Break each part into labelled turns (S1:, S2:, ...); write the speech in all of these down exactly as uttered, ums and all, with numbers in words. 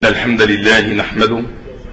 S1: الحمد لله نحمده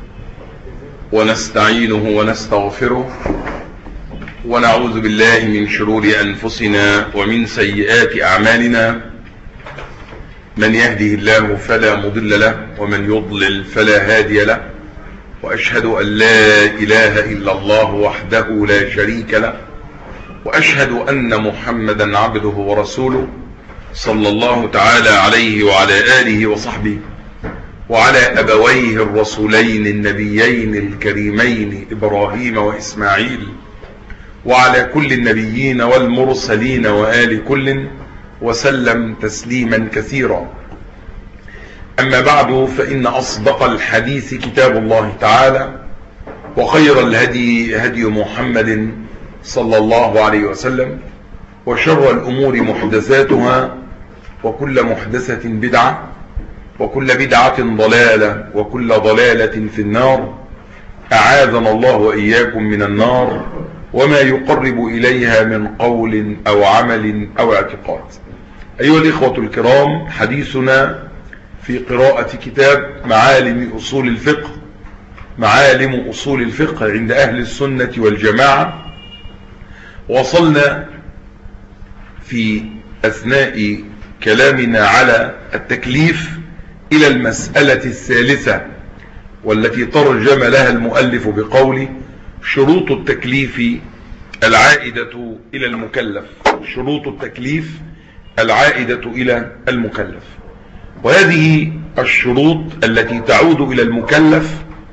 S1: ونستعينه ونستغفره ونعوذ بالله من شرور أنفسنا ومن سيئات أعمالنا. من يهده الله فلا مضل له ومن يضلل فلا هادي له، وأشهد أن لا إله إلا الله وحده لا شريك له، وأشهد أن محمدا عبده ورسوله صلى الله تعالى عليه وعلى آله وصحبه وعلى أبويه الرسولين النبيين الكريمين إبراهيم وإسماعيل وعلى كل النبيين والمرسلين وآل كل وسلم تسليما كثيرا. أما بعد، فإن أصدق الحديث كتاب الله تعالى، وخير الهدي هدي محمد صلى الله عليه وسلم، وشر الأمور محدثاتها، وكل محدثة بدعة، وكل بدعة ضلالة، وكل ضلالة في النار. أعاذنا الله وإياكم من النار وما يقرب إليها من قول أو عمل أو اعتقاد. أيها الإخوة الكرام، حديثنا في قراءة كتاب معالم أصول الفقه معالم أصول الفقه عند أهل السنة والجماعة. وصلنا في أثناء كلامنا على التكليف إلى المسألة الثالثة، والتي ترجم لها المؤلف بقوله: شروط التكليف العائدة إلى المكلف. شروط التكليف العائدة إلى المكلف. وهذه الشروط التي تعود إلى المكلف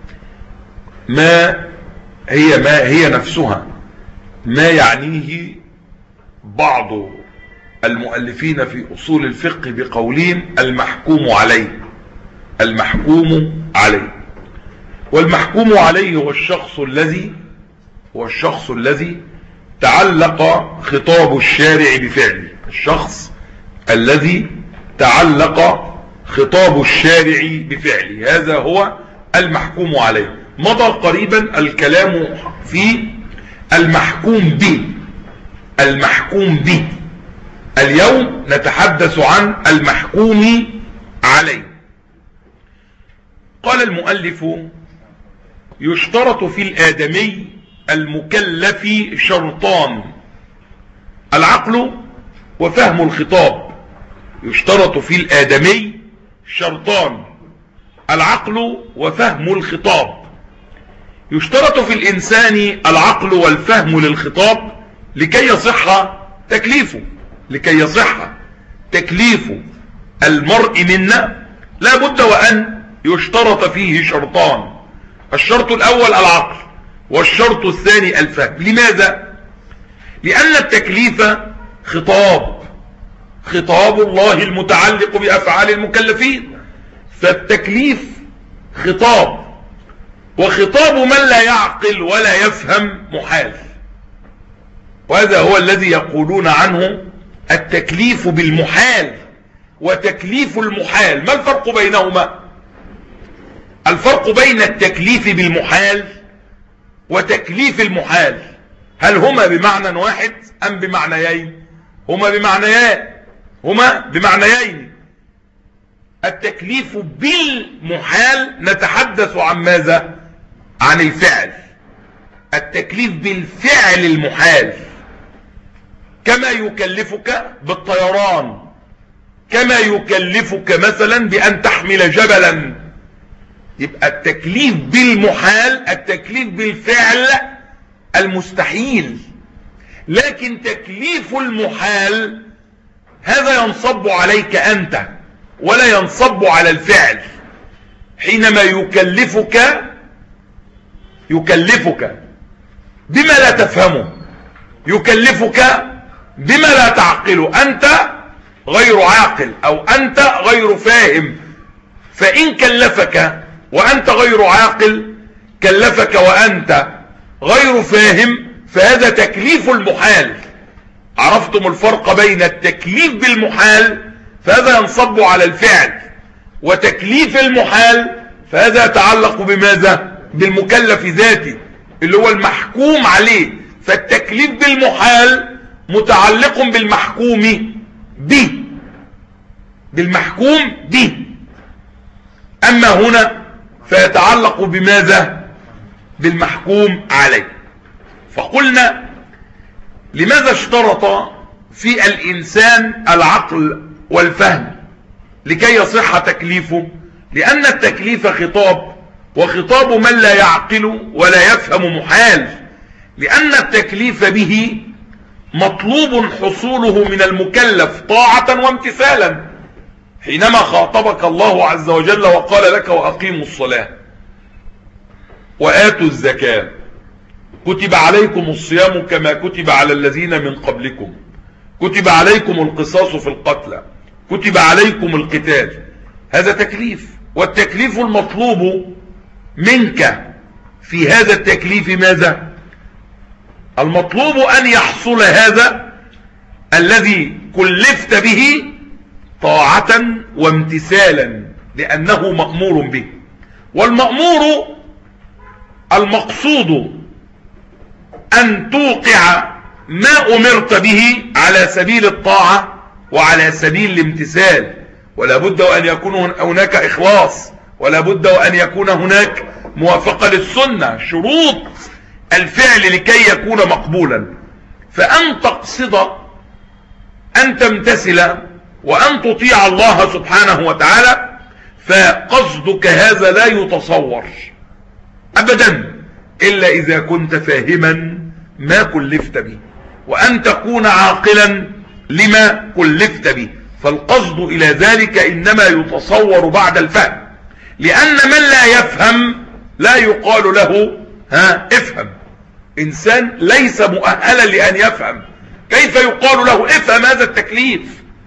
S1: ما هي ما هي نفسها ما يعنيه بعض المؤلفين في أصول الفقه بقولهم المحكوم عليه. المحكوم عليه والمحكوم عليه هو الشخص الذي هو الشخص الذي تعلق خطاب الشارع بفعله. الشخص الذي تعلق خطاب الشارع بفعله، هذا هو المحكوم عليه. مضى قريبا الكلام في المحكوم به. المحكوم به اليوم نتحدث عن المحكوم عليه. قال المؤلف: يشترط في الآدمي المكلف شرطان: العقل وفهم الخطاب. يشترط في الآدمي شرطان: العقل وفهم الخطاب. يشترط في الإنسان العقل والفهم للخطاب لكي يصح تكليفه. لكي يصح تكليف المرء منا لا بد وأن يشترط فيه شرطان: الشرط الأول العقل، والشرط الثاني الفهم. لماذا؟ لأن التكليف خطاب خطاب الله المتعلق بأفعال المكلفين. فالتكليف خطاب، وخطاب من لا يعقل ولا يفهم محال. وهذا هو الذي يقولون عنه التكليف بالمحال وتكليف المحال. ما الفرق بينهما؟ الفرق بين التكليف بالمحال وتكليف المحال، هل هما بمعنى واحد أم بمعنيين؟ هما بمعنيين هما بمعنيين التكليف بالمحال نتحدث عن ماذا؟ عن الفعل. التكليف بالفعل المحال، كما يكلفك بالطيران، كما يكلفك مثلا بأن تحمل جبلا. يبقى التكليف بالمحال التكليف بالفعل المستحيل. لكن تكليف المحال هذا ينصب عليك أنت ولا ينصب على الفعل. حينما يكلفك يكلفك بما لا تفهمه، يكلفك بما لا تعقله. أنت غير عاقل أو أنت غير فاهم، فإن كلفك وأنت غير عاقل، كلفك وأنت غير فاهم، فهذا تكليف المحال. عرفتم الفرق بين التكليف بالمحال فهذا ينصب على الفعل، وتكليف المحال فهذا يتعلق بماذا؟ بالمكلف ذاته اللي هو المحكوم عليه. فالتكليف بالمحال متعلق بالمحكوم به بالمحكوم به أما هنا فيتعلق بماذا؟ بالمحكوم عليه. فقلنا لماذا اشترط في الإنسان العقل والفهم لكي يصح تكليفه؟ لأن التكليف خطاب، وخطاب من لا يعقل ولا يفهم محال، لأن التكليف به مطلوب حصوله من المكلف طاعة وامتثالا. حينما خاطبك الله عز وجل وقال لك وأقيموا الصلاة وآتوا الزكاة كتب عليكم الصيام كما كتب على الذين من قبلكم كتب عليكم القصاص في القتلى كتب عليكم القتال، هذا تكليف. والتكليف المطلوب منك في هذا التكليف ماذا؟ المطلوب أن يحصل هذا الذي كلفت به طاعة وامتثالا، لأنه مأمور به. والمأمور المقصود أن توقع ما أمرت به على سبيل الطاعة وعلى سبيل الامتثال، ولا بد أن يكون هناك إخلاص، ولا بد أن يكون هناك موافقة للسنة، شروط الفعل لكي يكون مقبولا. فأن تقصد أن تمتثل وأن تطيع الله سبحانه وتعالى، فقصدك هذا لا يتصور أبدا إلا إذا كنت فاهما ما كلفت به، وأن تكون عاقلا لما كلفت به. فالقصد إلى ذلك إنما يتصور بعد الفهم، لأن من لا يفهم لا يقال له ها افهم. إنسان ليس مؤهلا لأن يفهم، كيف يقال له افهم هذا التكليف؟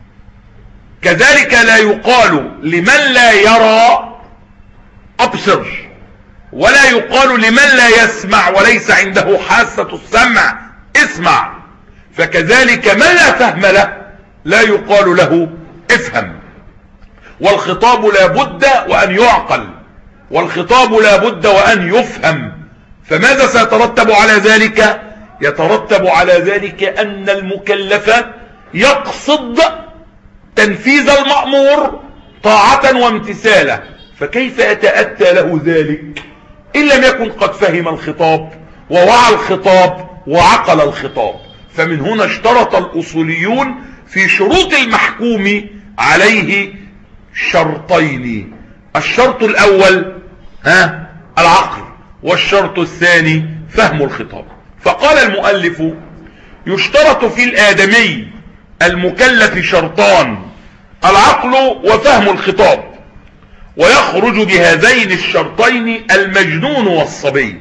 S1: كذلك لا يقال لمن لا يرى أبصر، ولا يقال لمن لا يسمع وليس عنده حاسة السمع اسمع. فكذلك من لا فهم له لا يقال له افهم. والخطاب لا بد وأن يعقل، والخطاب لا بد وأن يفهم. فماذا سيترتب على ذلك؟ يترتب على ذلك أن المكلف يقصد تنفيذ المأمور طاعة وامتثالا. فكيف يتأتى له ذلك إن لم يكن قد فهم الخطاب ووعى الخطاب وعقل الخطاب؟ فمن هنا اشترط الأصوليون في شروط المحكوم عليه شرطين. الشرط الأول ها العقل، والشرط الثاني فهم الخطاب. فقال المؤلف يشترط في الآدمي المكلف شرطان: العقل وفهم الخطاب، ويخرج بهذين الشرطين المجنون والصبي،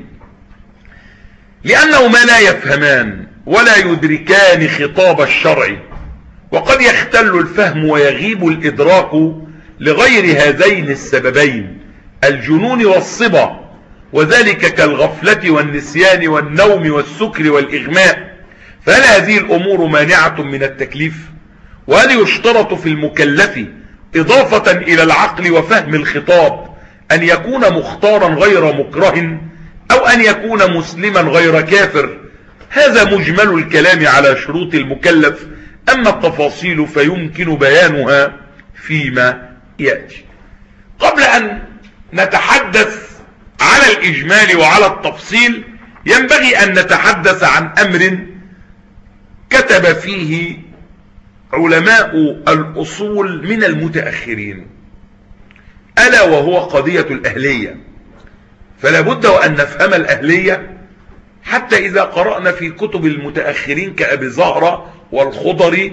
S1: لأنهما لا يفهمان ولا يدركان خطاب الشرع، وقد يختل الفهم ويغيب الإدراك لغير هذين السببين الجنون والصبا، وذلك كالغفلة والنسيان والنوم والسكر والإغماء. فهل هذه الأمور مانعة من التكليف؟ وهل يشترط في المكلف إضافة إلى العقل وفهم الخطاب أن يكون مختارا غير مكره، أو أن يكون مسلما غير كافر؟ هذا مجمل الكلام على شروط المكلف، أما التفاصيل فيمكن بيانها فيما يأتي. قبل أن نتحدث على الإجمال وعلى التفصيل ينبغي أن نتحدث عن أمر كتب فيه علماء الأصول من المتأخرين، ألا وهو قضية الأهلية. فلا بد وأن نفهم الأهلية حتى إذا قرأنا في كتب المتأخرين كأبي زهرة والخضري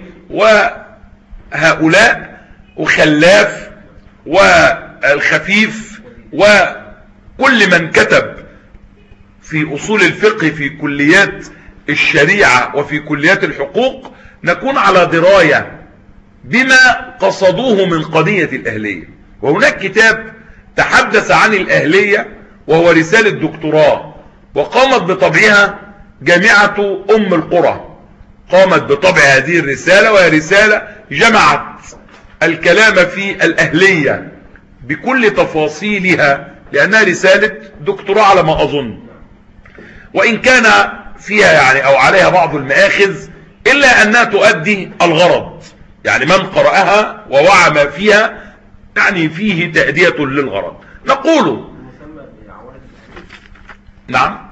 S1: وهؤلاء وخلاف والخفيف وكل من كتب في أصول الفقه في كليات الشريعة وفي كليات الحقوق، نكون على دراية بما قصدوه من قضية الأهلية. وهناك كتاب تحدث عن الأهلية وهو رسالة دكتوراه، وقامت بطبعها جامعة أم القرى، قامت بطبع هذه الرسالة، وهي رسالة جمعت الكلام في الأهلية بكل تفاصيلها، لأنها رسالة دكتوراه على ما أظن، وإن كان فيها يعني أو عليها بعض المآخذ، إلا أنها تؤدي الغرض. يعني من قرأها ووعى ما فيها يعني فيه تأدية للغرض. نقول نعم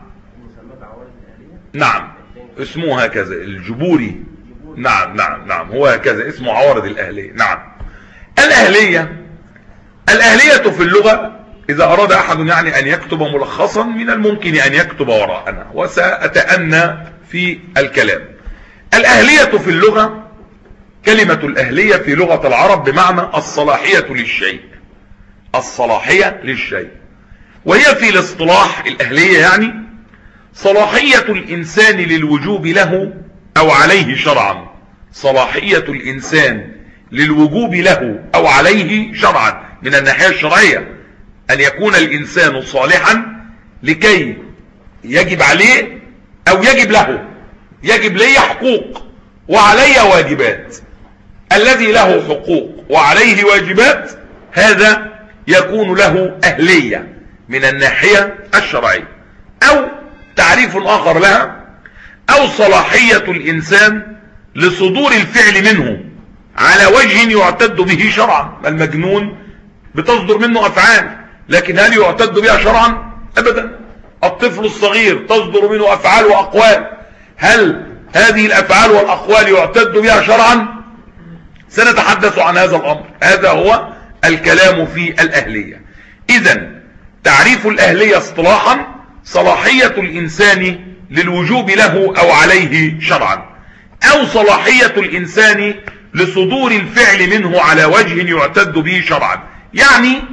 S1: نعم اسمه هكذا الجبوري. نعم نعم نعم هو هكذا اسمه عوارض الأهلية. نعم الأهلية الأهلية في اللغة إذا أراد أحد يعني أن يكتب ملخصا من الممكن أن يكتب وراءنا وسأتأنى في الكلام. الأهلية في اللغة كلمة الأهلية في لغة العرب بمعنى الصلاحية للشيء، الصلاحية للشيء، وهي في الاصطلاح الأهلية يعني صلاحية الإنسان للوجوب له أو عليه شرعا، صلاحية الإنسان للوجوب له أو عليه شرعا من الناحية الشرعية، أن يكون الإنسان صالحا لكي يجب عليه أو يجب له، يجب لي حقوق وعلي واجبات، الذي له حقوق وعليه واجبات هذا يكون له أهلية من الناحية الشرعية. أو تعريف آخر لها أو صلاحية الإنسان لصدور الفعل منه على وجه يعتد به شرعا. المجنون بتصدر منه أفعال، لكن هل يعتد بها شرعا؟ أبدا. الطفل الصغير تصدر منه أفعال وأقوال، هل هذه الأفعال والأقوال يعتد بها شرعا؟ سنتحدث عن هذا الأمر. هذا هو الكلام في الأهلية. إذن تعريف الأهلية اصطلاحا صلاحية الإنسان للوجوب له أو عليه شرعا، أو صلاحية الإنسان لصدور الفعل منه على وجه يعتد به شرعا، يعني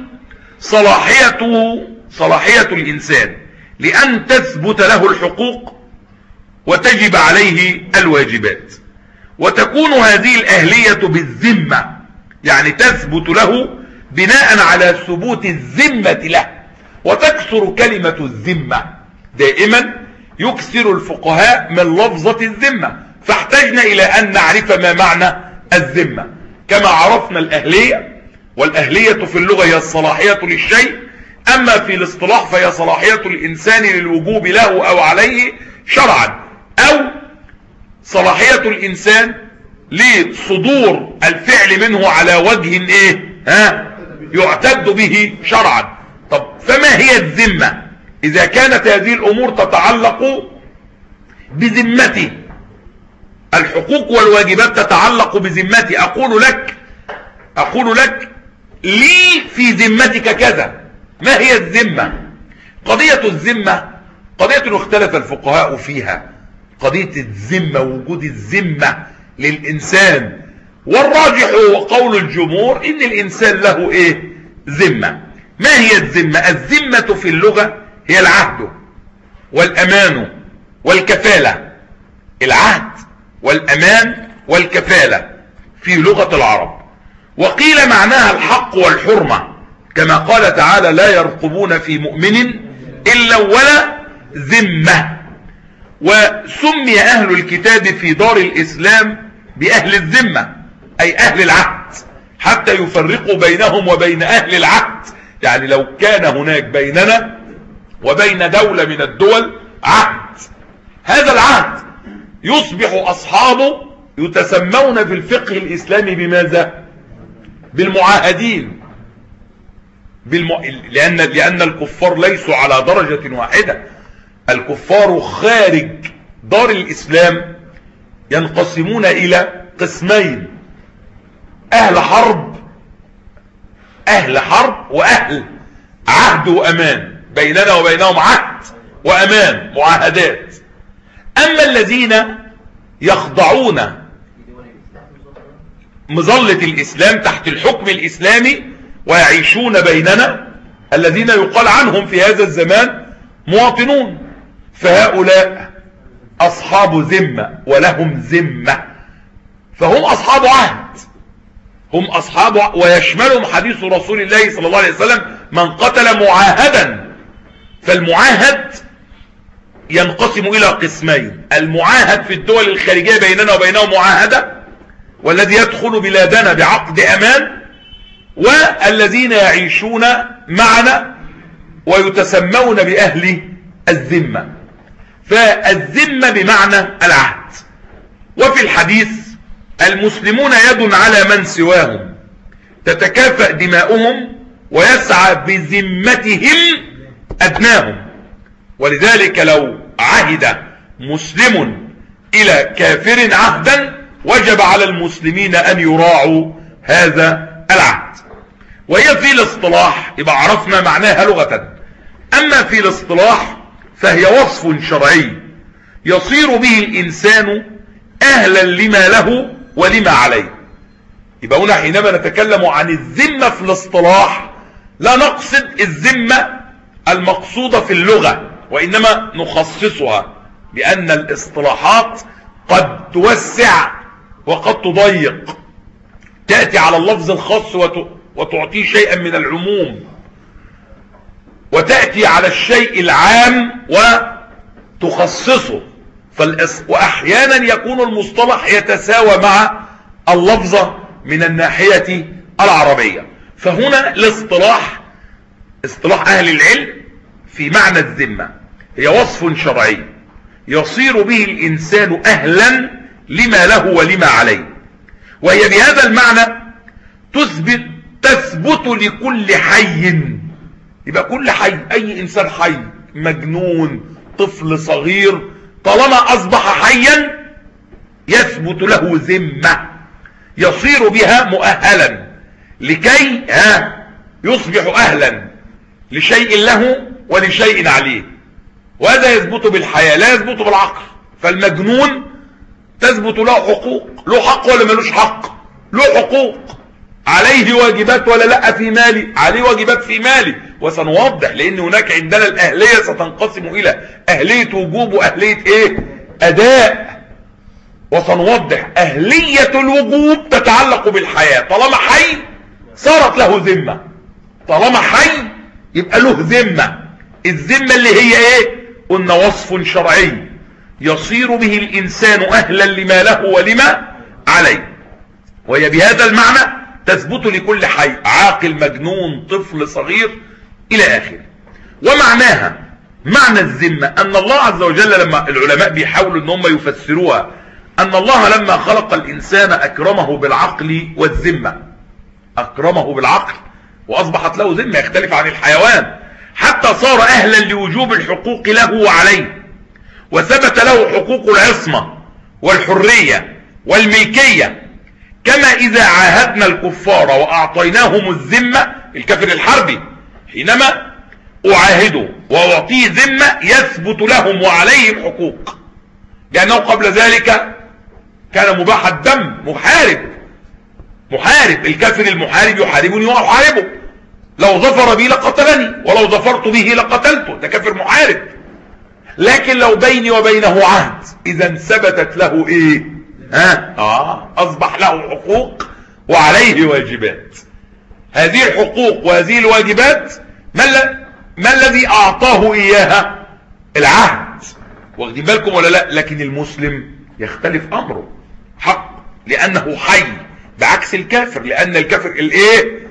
S1: صلاحيته صلاحية الإنسان لأن تثبت له الحقوق وتجب عليه الواجبات، وتكون هذه الأهلية بالذمة، يعني تثبت له بناء على ثبوت الذمة له. وتكثر كلمة الذمة، دائما يكثر الفقهاء من لفظة الذمة، فاحتجنا إلى أن نعرف ما معنى الذمة. كما عرفنا الأهلية، والأهلية في اللغة هي الصلاحية للشيء، أما في الاصطلاح فهي صلاحية الإنسان للوجوب له أو عليه شرعا، أو صلاحية الإنسان لصدور الفعل منه على وجه إيه؟ ها؟ يعتد به شرعا. طب فما هي الذمة إذا كانت هذه الأمور تتعلق بذمته؟ الحقوق والواجبات تتعلق بذمتي. أقول لك أقول لك لي في ذمتك كذا. ما هي الذمة؟ قضية الذمة قضية اختلف الفقهاء فيها، قضية الذمة، وجود الذمة للإنسان، والراجح وقول الجمهور إن الإنسان له إيه؟ ذمة. ما هي الذمة؟ الذمة في اللغة هي العهد والأمان والكفالة، العهد والأمان والكفالة في لغة العرب. وقيل معناها الحق والحرمة، كما قال تعالى لا يرقبون في مؤمن إلا ولا ذمة. وسمي أهل الكتاب في دار الإسلام بأهل الذمة، أي أهل العهد، حتى يفرقوا بينهم وبين أهل العهد. يعني لو كان هناك بيننا وبين دولة من الدول عهد، هذا العهد يصبح أصحابه يتسمون في الفقه الإسلامي بماذا؟ بالمعاهدين. بالم... لأن... لأن الكفار ليسوا على درجة واحدة. الكفار خارج دار الإسلام ينقسمون إلى قسمين: أهل حرب أهل حرب وأهل عهد وأمان، بيننا وبينهم عهد وأمان، معاهدات. أما الذين يخضعون مظلة الإسلام تحت الحكم الإسلامي ويعيشون بيننا، الذين يقال عنهم في هذا الزمان مواطنون، فهؤلاء أصحاب ذمة ولهم ذمة، فهم أصحاب عهد، هم أصحاب، ويشملهم حديث رسول الله صلى الله عليه وسلم من قتل معاهدا. فالمعاهد ينقسم إلى قسمين: المعاهد في الدول الخارجية بيننا وبينهم معاهدة، والذي يدخل بلادنا بعقد أمان، والذين يعيشون معنا ويتسمون بأهل الذمة. فالذمة بمعنى العهد. وفي الحديث المسلمون يد على من سواهم تتكافأ دماؤهم ويسعى بذمتهم أدناهم. ولذلك لو عهد مسلم إلى كافر عهدا وجب على المسلمين أن يراعوا هذا العهد. وهي في الاصطلاح يبقى عرفنا معناها لغة، أما في الاصطلاح فهي وصف شرعي يصير به الإنسان أهلا لما له ولما عليه. يبقى هنا حينما نتكلم عن الذمة في الاصطلاح لا نقصد الذمة المقصودة في اللغة، وإنما نخصصها، بأن الاصطلاحات قد توسع وقد تضيق، تأتي على اللفظ الخاص وتعطيه شيئا من العموم، وتأتي على الشيء العام وتخصصه. وأحيانا يكون المصطلح يتساوى مع اللفظة من الناحية العربية. فهنا الاصطلاح اصطلاح أهل العلم في معنى الذمة هي وصف شرعي يصير به الإنسان أهلا لما له ولما عليه، وهي بهذا المعنى تثبت تثبت لكل حي. يبقى كل حي، أي إنسان حي، مجنون، طفل صغير، طالما أصبح حيا يثبت له ذمة يصير بها مؤهلا لكي ها يصبح أهلا لشيء له ولشيء عليه. وهذا يثبت بالحياة لا يثبت بالعقل. فالمجنون تثبت له حقوق، له حق ولا ملوش حق؟ له حقوق. عليه واجبات ولا لا في مالي؟ عليه واجبات في مالي. وسنوضح لان هناك عندنا الاهلية ستنقسم الى اهلية وجوب واهلية ايه؟ اداء. وسنوضح اهلية الوجوب تتعلق بالحياة، طالما حي صارت له ذمة، طالما حي يبقى له ذمة. الذمة اللي هي ايه؟ قلنا وصف شرعي يصير به الانسان اهلا لما له ولما عليه، وهي بهذا المعنى تثبت لكل حي، عاقل، مجنون، طفل صغير الى اخره. ومعناها معنى الذمة ان الله عز وجل لما العلماء بيحاولوا ان هم يفسروها، ان الله لما خلق الانسان اكرمه بالعقل والذمة، اكرمه بالعقل واصبحت له ذمة يختلف عن الحيوان، حتى صار اهلا لوجوب الحقوق له وعليه، وثبت له حقوق العصمة والحرية والملكية. كما اذا عاهدنا الكفار واعطيناهم الذمة، الكافر الحربي حينما اعاهده واعطيه ذمة يثبت لهم وعليهم حقوق، لانه قبل ذلك كان مباح الدم، محارب محارب الكافر المحارب يحاربني واحاربه، لو ظفر بي لقتلني ولو ظفرت به لقتلته، ده كافر محارب. لكن لو بيني وبينه عهد اذا ثبتت له ايه؟ ها اه اصبح له حقوق وعليه واجبات. هذه الحقوق وهذه الواجبات ما, ما الذي اعطاه اياها؟ العهد. واخدين بالكم ولا لا؟ لكن المسلم يختلف امره، حق لانه حي، بعكس الكافر، لان الكافر الايه؟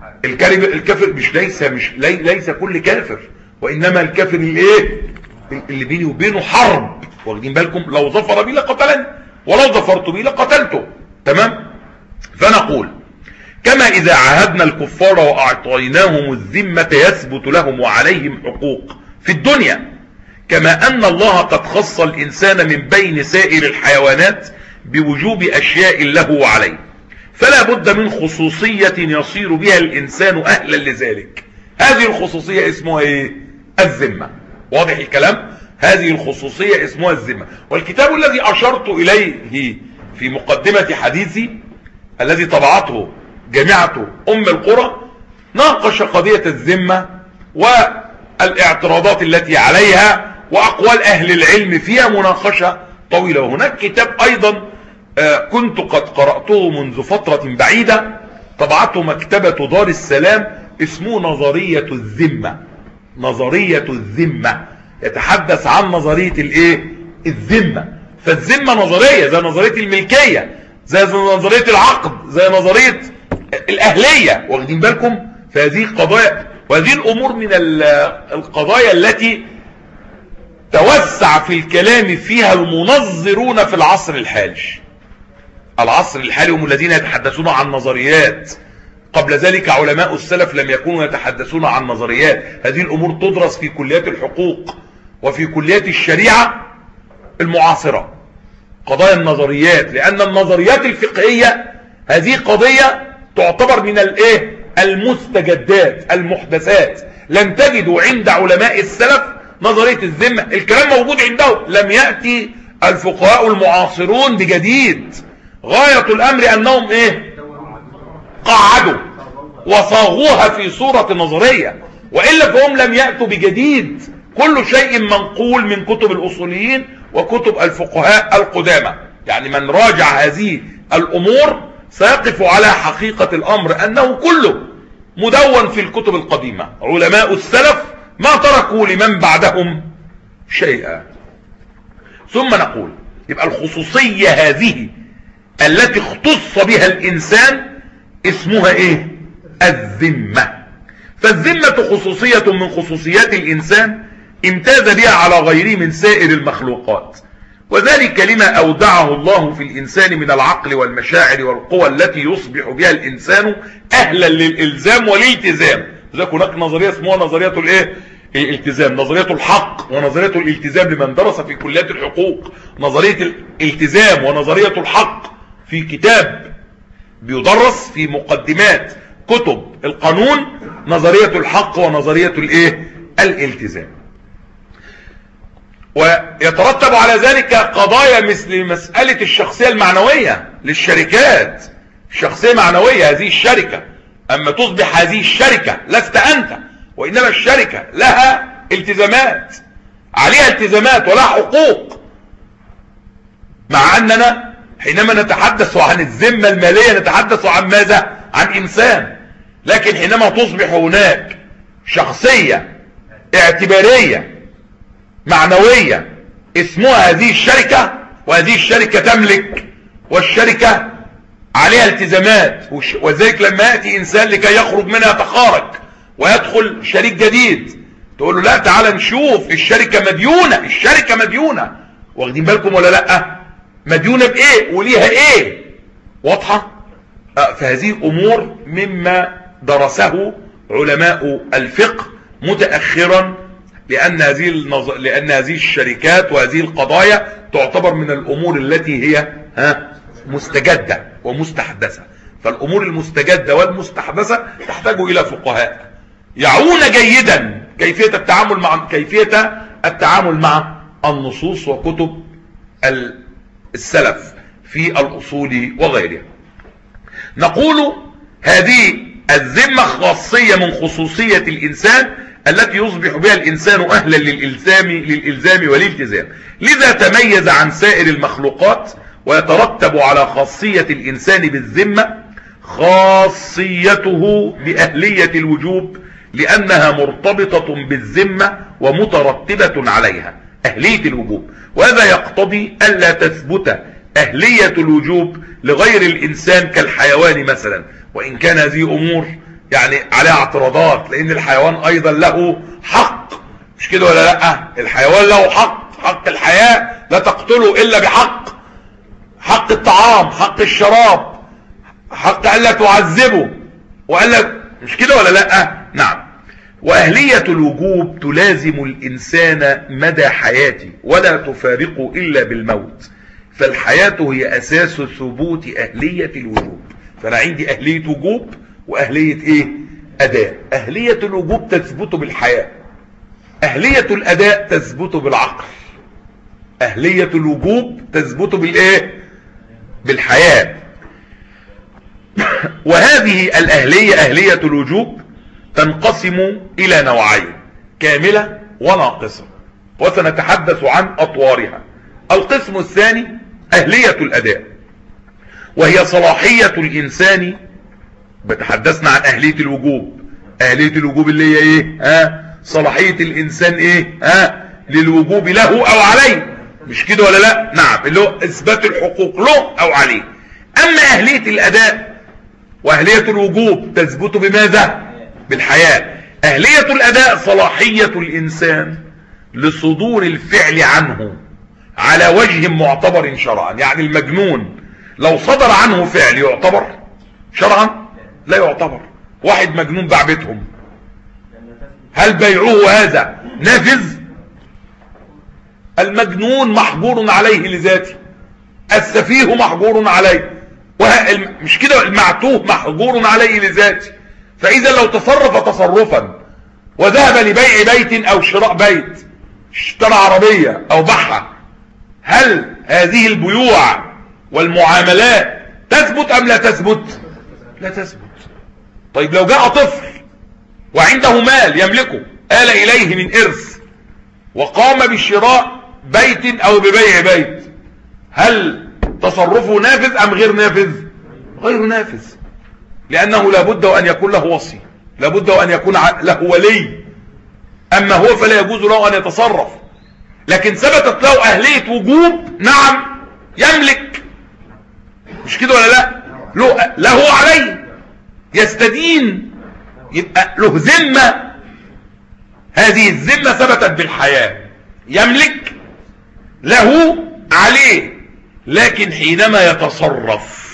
S1: الكافر مش ليس مش لي ليس كل كافر، وانما الكافر الايه؟ اللي بيني وبينه حرب. واخدين بالكم؟ لو ظفر بي لقتلني ولو ظفرت بي لقتلته. تمام؟ فنقول كما اذا عاهدنا الكفار واعطيناهم الذمة يثبت لهم وعليهم حقوق في الدنيا، كما ان الله قد خص الانسان من بين سائر الحيوانات بوجوب اشياء له وعليه، فلا بد من خصوصية يصير بها الانسان اهلا لذلك. هذه الخصوصية اسمها ايه؟ الذمة. واضح الكلام؟ هذه الخصوصية اسمها الذمة. والكتاب الذي اشرت اليه في مقدمة حديثي الذي طبعته جامعة ام القرى ناقش قضية الذمة والاعتراضات التي عليها واقوال اهل العلم فيها مناقشة طويلة. وهناك كتاب ايضا كنت قد قرأته منذ فترة بعيدة، طبعته مكتبة دار السلام، اسمه نظرية الذمة. نظرية الذمة يتحدث عن نظرية الايه؟ الذمة. فالذمة نظرية زي نظرية الملكية، زي نظرية العقد، زي نظرية الاهلية. واخدين بالكم؟ فهذه قضايا، وهذه الامور من القضايا التي توسع في الكلام فيها المنظرون في العصر الحالي. العصر الحالي هم الذين يتحدثون عن نظريات قبل ذلك علماء السلف لم يكونوا يتحدثون عن نظريات. هذه الأمور تدرس في كليات الحقوق وفي كليات الشريعة المعاصرة، قضايا النظريات، لأن النظريات الفقهية هذه قضية تعتبر من الايه المستجدات المحدثات. لن تجدوا عند علماء السلف نظرية الذمة، الكلام موجود عندهم، لم يأتي الفقهاء المعاصرون بجديد. غاية الأمر أنهم ايه قعدوا وصاغوها في صورة نظرية، وإلا فهم لم يأتوا بجديد. كل شيء منقول من كتب الأصوليين وكتب الفقهاء القدامى. يعني من راجع هذه الأمور سيقف على حقيقة الأمر أنه كله مدون في الكتب القديمة. علماء السلف ما تركوا لمن بعدهم شيئا. ثم نقول يبقى الخصوصية هذه التي اختص بها الإنسان اسمها ايه الذمة. فالذمة خصوصية من خصوصيات الإنسان امتاز بها على غيره من سائر المخلوقات، وذلك لما أودعه الله في الإنسان من العقل والمشاعر والقوى التي يصبح بها الإنسان أهلا للإلزام والالتزام. ذلك هناك نظرية اسمها نظرية الايه الالتزام، نظرية الحق ونظرية الالتزام لمن درس في كليات الحقوق. نظرية الالتزام ونظرية الحق في كتاب بيدرس في مقدمات كتب القانون، نظرية الحق ونظرية الايه الالتزام. ويترتب على ذلك قضايا مثل مسألة الشخصية المعنوية للشركات. الشخصية معنوية هذه الشركة، اما تصبح هذه الشركة لست انت، وانما الشركة لها التزامات، عليها التزامات ولها حقوق. مع اننا حينما نتحدث عن الذمة المالية نتحدث عن ماذا؟ عن انسان. لكن حينما تصبح هناك شخصية اعتبارية معنوية اسمها هذه الشركة، وهذه الشركة تملك والشركة عليها التزامات، وذلك لما يأتي انسان لكي يخرج منها يتخارج ويدخل شريك جديد تقول له لا تعال نشوف الشركة مديونة، الشركة مديونة، واخدين بالكم ولا لا؟ مديونة بايه وليها ايه؟ واضحة؟ آه فهذه امور مما درسه علماء الفقه متأخرا، لأن هذه النظ... لأن هذه الشركات وهذه القضايا تعتبر من الأمور التي هي ها مستجدة ومستحدثة. فالأمور المستجدة والمستحدثة تحتاج إلى فقهاء يعون جيدا كيفية التعامل مع كيفية التعامل مع النصوص وكتب السلف في الأصول وغيرها. نقول هذه الذمة خاصية من خصوصية الإنسان التي يصبح بها الإنسان أهلا للإلزام للإلزام والالتزام، لذا تميز عن سائر المخلوقات. ويترتب على خاصية الإنسان بالذمة خاصيته بأهلية الوجوب، لأنها مرتبطة بالذمة ومترتبة عليها أهلية الوجوب. وهذا يقتضي ألا تثبت أهلية الوجوب لغير الإنسان كالحيوان مثلا، وإن كان هذه أمور يعني عليها اعتراضات، لأن الحيوان أيضا له حق، مش كده ولا لا؟ الحيوان له حق، حق الحياة لا تقتله إلا بحق، حق الطعام، حق الشراب، حق ألا تعذبه وألا، مش كده ولا لا؟ نعم. وأهلية الوجوب تلازم الإنسان مدى حياته ولا تفارقه إلا بالموت، فالحياة هي أساس ثبوت أهلية الوجوب. فأنا عندي أهلية وجوب وأهلية إيه؟ أداء. أهلية الوجوب تثبت بالحياة، أهلية الأداء تثبت بالعقل. أهلية الوجوب تثبت بالإيه؟ بالحياة. وهذه الأهلية أهلية الوجوب تنقسم إلى نوعين، كاملة وناقصة، وسنتحدث عن أطوارها. القسم الثاني أهلية الأداء، وهي صلاحية الإنسان. بتحدثنا عن أهلية الوجوب، أهلية الوجوب اللي هي إيه؟ ها؟ صلاحية الإنسان إيه؟ ها؟ للوجوب له أو عليه، مش كده ولا لا؟ نعم، اللي هو إثبات الحقوق له أو عليه. أما أهلية الأداء وأهلية الوجوب تثبت بماذا؟ بالحياة. أهلية الأداء صلاحية الإنسان لصدور الفعل عنه على وجه معتبر شرعا. يعني المجنون لو صدر عنه فعل يعتبر شرعا؟ لا يعتبر. واحد مجنون باع بيتهم، هل بيعوه هذا نافذ؟ المجنون محجور عليه لذاته، السفيه محجور عليه، مش كده؟ المعتوه محجور عليه لذاته. فاذا لو تصرف تصرفا وذهب لبيع بيت او شراء بيت، اشترى عربية او باعها، هل هذه البيوع والمعاملات تثبت ام لا تثبت؟ لا تثبت. طيب لو جاء طفل وعنده مال يملكه آل اليه من ارث وقام بشراء بيت او ببيع بيت، هل تصرفه نافذ ام غير نافذ؟ غير نافذ، لانه لابد وان يكون له وصي، لابد وان يكون له ولي. اما هو فلا يجوز له ان يتصرف. لكن ثبتت له اهلية وجوب، نعم يملك، مش كده ولا لا؟ له, له عليه، يستدين، يبقى له ذمة. هذه الذمة ثبتت بالحياة، يملك، له عليه. لكن حينما يتصرف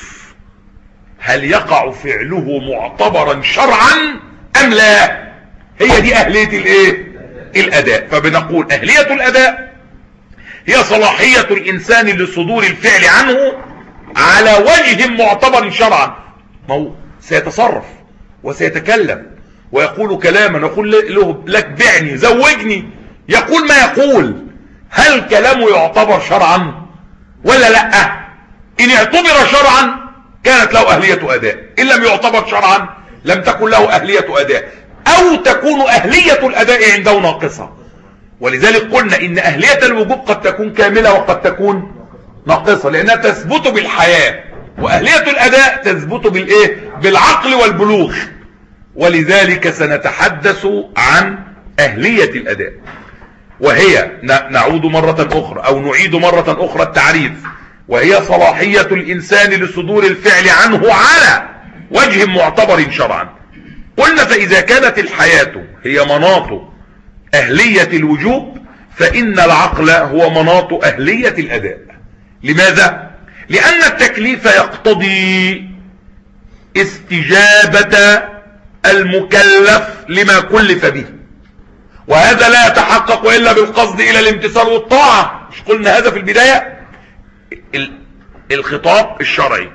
S1: هل يقع فعله معتبرا شرعا ام لا؟ هي دي اهلية الايه؟ الاداء. فبنقول اهلية الاداء هي صلاحية الانسان لصدور الفعل عنه على وجه معتبر شرعا. ما هو سيتصرف وسيتكلم ويقول كلاما، نقول له لك بعني زوجني، يقول ما يقول، هل كلامه يعتبر شرعا ولا لا؟ ان اعتبر شرعا كانت له اهلية اداء، ان لم يعتبر شرعا لم تكن له اهلية اداء، او تكون اهلية الاداء عنده ناقصة. ولذلك قلنا ان اهلية الوجوب قد تكون كاملة وقد تكون ناقصة، لانها تثبت بالحياة، واهلية الاداء تثبت بالايه؟ بالعقل والبلوغ. ولذلك سنتحدث عن اهلية الاداء، وهي نعود مرة اخرى او نعيد مرة اخرى التعريف، وهي صلاحية الانسان لصدور الفعل عنه على وجه معتبر شرعا. قلنا فاذا كانت الحياة هي مناط اهلية الوجوب، فان العقل هو مناط اهلية الاداء. لماذا؟ لان التكليف يقتضي استجابة المكلف لما كلف به، وهذا لا يتحقق الا بالقصد الى الامتثال والطاعة. مش قلنا هذا في البداية؟ الخطاب الشرعي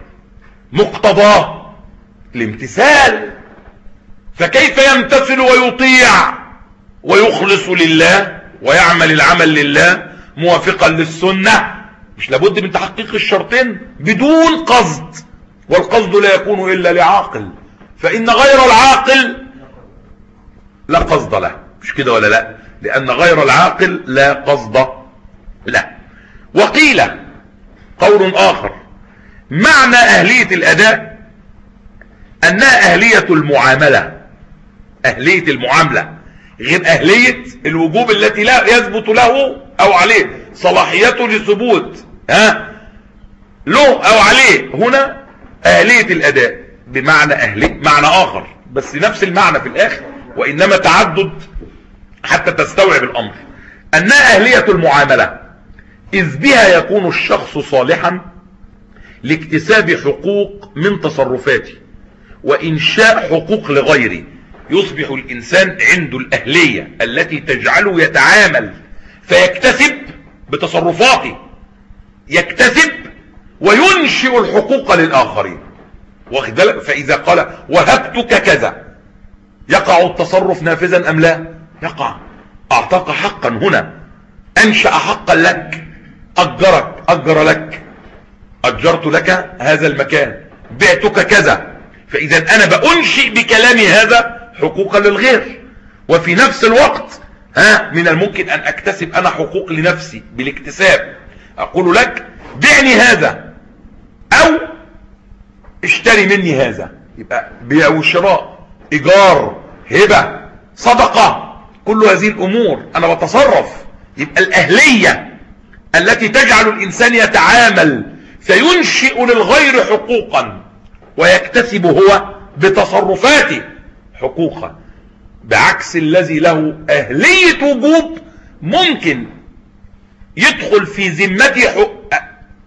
S1: مقتضاه الامتثال، فكيف يمتثل ويطيع ويخلص لله ويعمل العمل لله موافقا للسنة؟ مش لابد من تحقيق الشرطين بدون قصد، والقصد لا يكون الا لعاقل، فان غير العاقل لا قصد له، مش كده ولا لا؟ لان غير العاقل لا قصد له. وقيل قول اخر معنى اهلية الاداء انها اهلية المعاملة، اهلية المعاملة غير اهلية الوجوب التي لا يثبت له او عليه صلاحيته لثبوت ها له او عليه. هنا اهلية الاداء بمعنى اهلية معنى اخر، بس نفس المعنى في الاخر، وانما تعدد حتى تستوعب الامر. انها اهلية المعاملة اذ بها يكون الشخص صالحا لاكتساب حقوق من تصرفاته وانشاء حقوق لغيره. يصبح الانسان عنده الاهلية التي تجعله يتعامل فيكتسب بتصرفاته، يكتسب وينشئ الحقوق للآخرين. فإذا قال وهبتك كذا، يقع التصرف نافذا أم لا؟ يقع. أعطاك حقا، هنا أنشأ حقا لك، أجرك، أجر لك، أجرت لك هذا المكان، بعتك كذا. فإذا أنا بأنشئ بكلامي هذا حقوقا للغير، وفي نفس الوقت ها من الممكن أن أكتسب أنا حقوق لنفسي بالاكتساب. أقول لك بعني هذا أو اشتري مني هذا، يبقى بيع وشراء، إيجار، هبة، صدقة، كل هذه الأمور أنا بتصرف. يبقى الأهلية التي تجعل الإنسان يتعامل فينشئ للغير حقوقا ويكتسب هو بتصرفاته حقوقا، بعكس الذي له أهلية وجوب ممكن يدخل في ذمته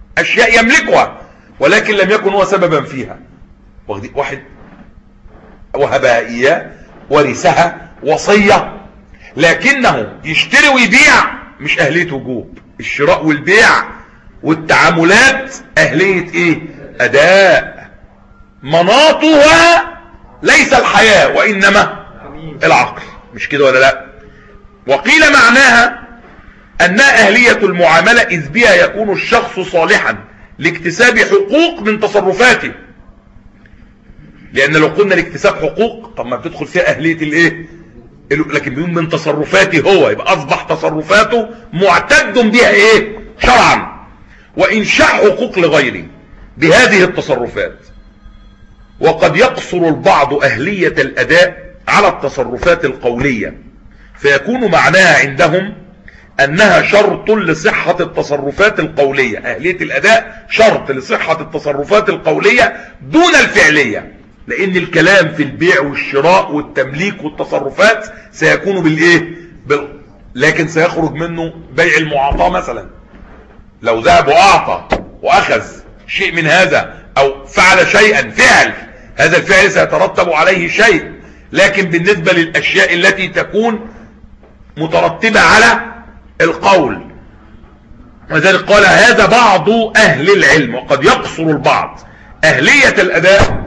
S1: أشياء يملكها ولكن لم يكن هو سببا فيها. واحد وهبها إياه، ورثها، وصية، لكنه يشتري ويبيع مش أهلية وجوب. الشراء والبيع والتعاملات أهلية إيه؟ أداء. مناطها ليس الحياة وإنما العقل، مش كده ولا لا؟ وقيل معناها أنها أهلية المعاملة، إذ بها يكون الشخص صالحا لاكتساب حقوق من تصرفاته. لأن لو قلنا لاكتساب حقوق طب ما بتدخل فيها أهلية الإيه؟ لكن بيقول من تصرفاته هو، يبقى أصبح تصرفاته معتد بها إيه؟ شرعا. وإنشاء حقوق لغيره بهذه التصرفات. وقد يقصر البعض أهلية الأداء على التصرفات القولية، فيكون معناها عندهم أنها شرط لصحة التصرفات القولية. أهلية الأداء شرط لصحة التصرفات القولية دون الفعلية، لأن الكلام في البيع والشراء والتمليك والتصرفات سيكون بالإيه؟ بال... لكن سيخرج منه بيع المعاطاة مثلا. لو ذهب وأعطى وأخذ شيء من هذا أو فعل شيئا فعل، هذا الفعل سيترتب عليه شيء. لكن بالنسبة للأشياء التي تكون مترتبة على القول، وذلك قال هذا بعض أهل العلم. وقد يقصر البعض أهلية الأداء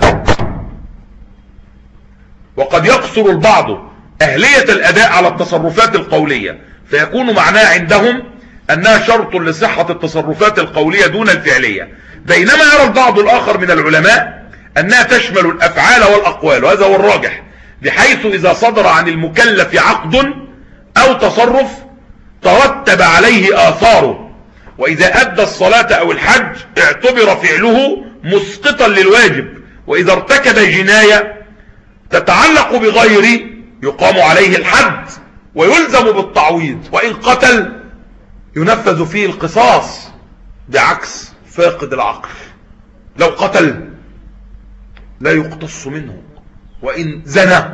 S1: وقد يقصر البعض أهلية الأداء على التصرفات القولية، فيكون معناها عندهم أنها شرط لصحة التصرفات القولية دون الفعلية. بينما يرى البعض الآخر من العلماء أنها تشمل الأفعال والأقوال، وهذا هو الراجح، بحيث إذا صدر عن المكلف عقد أو تصرف ترتب عليه آثاره، وإذا أدى الصلاة أو الحج اعتبر فعله مسقطا للواجب، وإذا ارتكب جناية تتعلق بغيره يقام عليه الحد ويلزم بالتعويض، وإن قتل ينفذ فيه القصاص، بعكس فاقد العقل. لو قتل لا يقتص منه، وإن زنى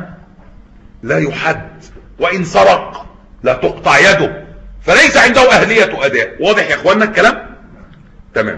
S1: لا يحد، وإن سرق لا تقطع يده، فليس عنده أهلية أداء. واضح يا اخوانا الكلام؟ تمام.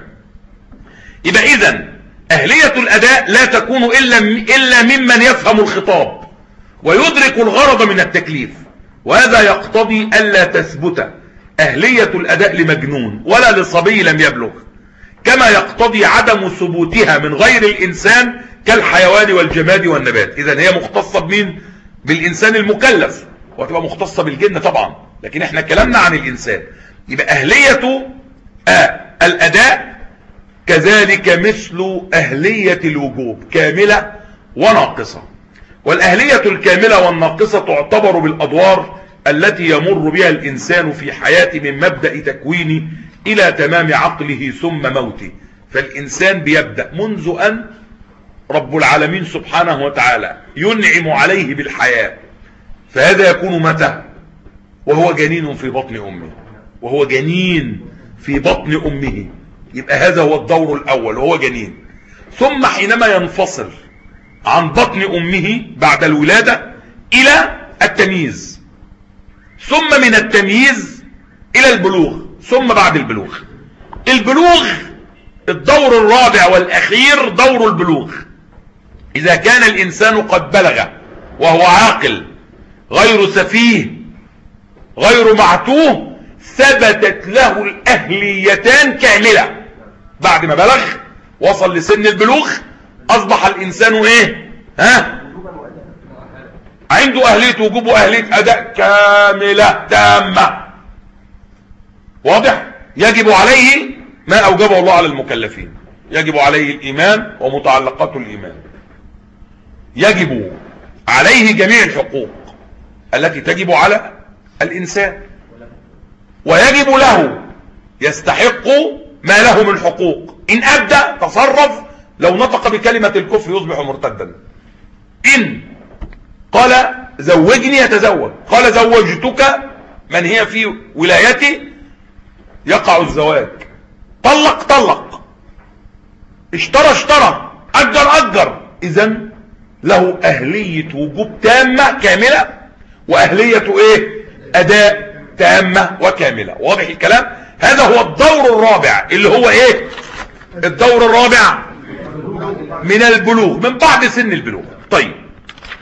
S1: يبقى إذن أهلية الأداء لا تكون إلا, إلا ممن يفهم الخطاب ويدرك الغرض من التكليف، وهذا يقتضي ألا تثبت أهلية الأداء لمجنون ولا لصبي لم يبلغ، كما يقتضي عدم ثبوتها من غير الإنسان كالحيوان والجماد والنبات. إذن هي مختصة بمين؟ بالإنسان المكلف، وتبقى مختصة بالجن طبعا، لكن احنا كلامنا عن الإنسان. يبقى أهلية آه الأداء كذلك مثل أهلية الوجوب، كاملة وناقصة. والأهلية الكاملة والناقصة تعتبر بالأدوار التي يمر بها الإنسان في حياته من مبدأ تكوينه إلى تمام عقله ثم موته. فالإنسان بيبدأ منذ أن رب العالمين سبحانه وتعالى ينعم عليه بالحياة، فهذا يكون متى؟ وهو جنين في بطن أمه، وهو جنين في بطن أمه، يبقى هذا هو الدور الأول وهو جنين. ثم حينما ينفصل عن بطن أمه بعد الولادة إلى التمييز، ثم من التمييز إلى البلوغ، ثم بعد البلوغ. البلوغ الدور الرابع والأخير دور البلوغ. إذا كان الإنسان قد بلغ وهو عاقل غير سفيه غير معتوه، ثبتت له الأهليتان كاملة. بعد ما بلغ وصل لسن البلوغ أصبح الإنسان إيه؟ ها؟ عنده أهلية وجوب وأهلية أداء كاملة تامة. واضح؟ يجب عليه ما أوجبه الله على المكلفين، يجب عليه الإيمان ومتعلقات الإيمان، يجب عليه جميع الحقوق التي تجب على الإنسان، ويجب له يستحق ما له من حقوق. إن أبدأ تصرف، لو نطق بكلمة الكفر يصبح مرتدا. إن قال زوجني يتزوج، قال زوجتك من هي في ولايتي يقع الزواج، طلق طلق، اشترى اشترى، أجر أجر. إذن له أهلية وجوب تامة كاملة، وأهلية إيه؟ أداء تامة وكاملة. واضح الكلام؟ هذا هو الدور الرابع، اللي هو إيه؟ الدور الرابع من البلوغ، من بعد سن البلوغ. طيب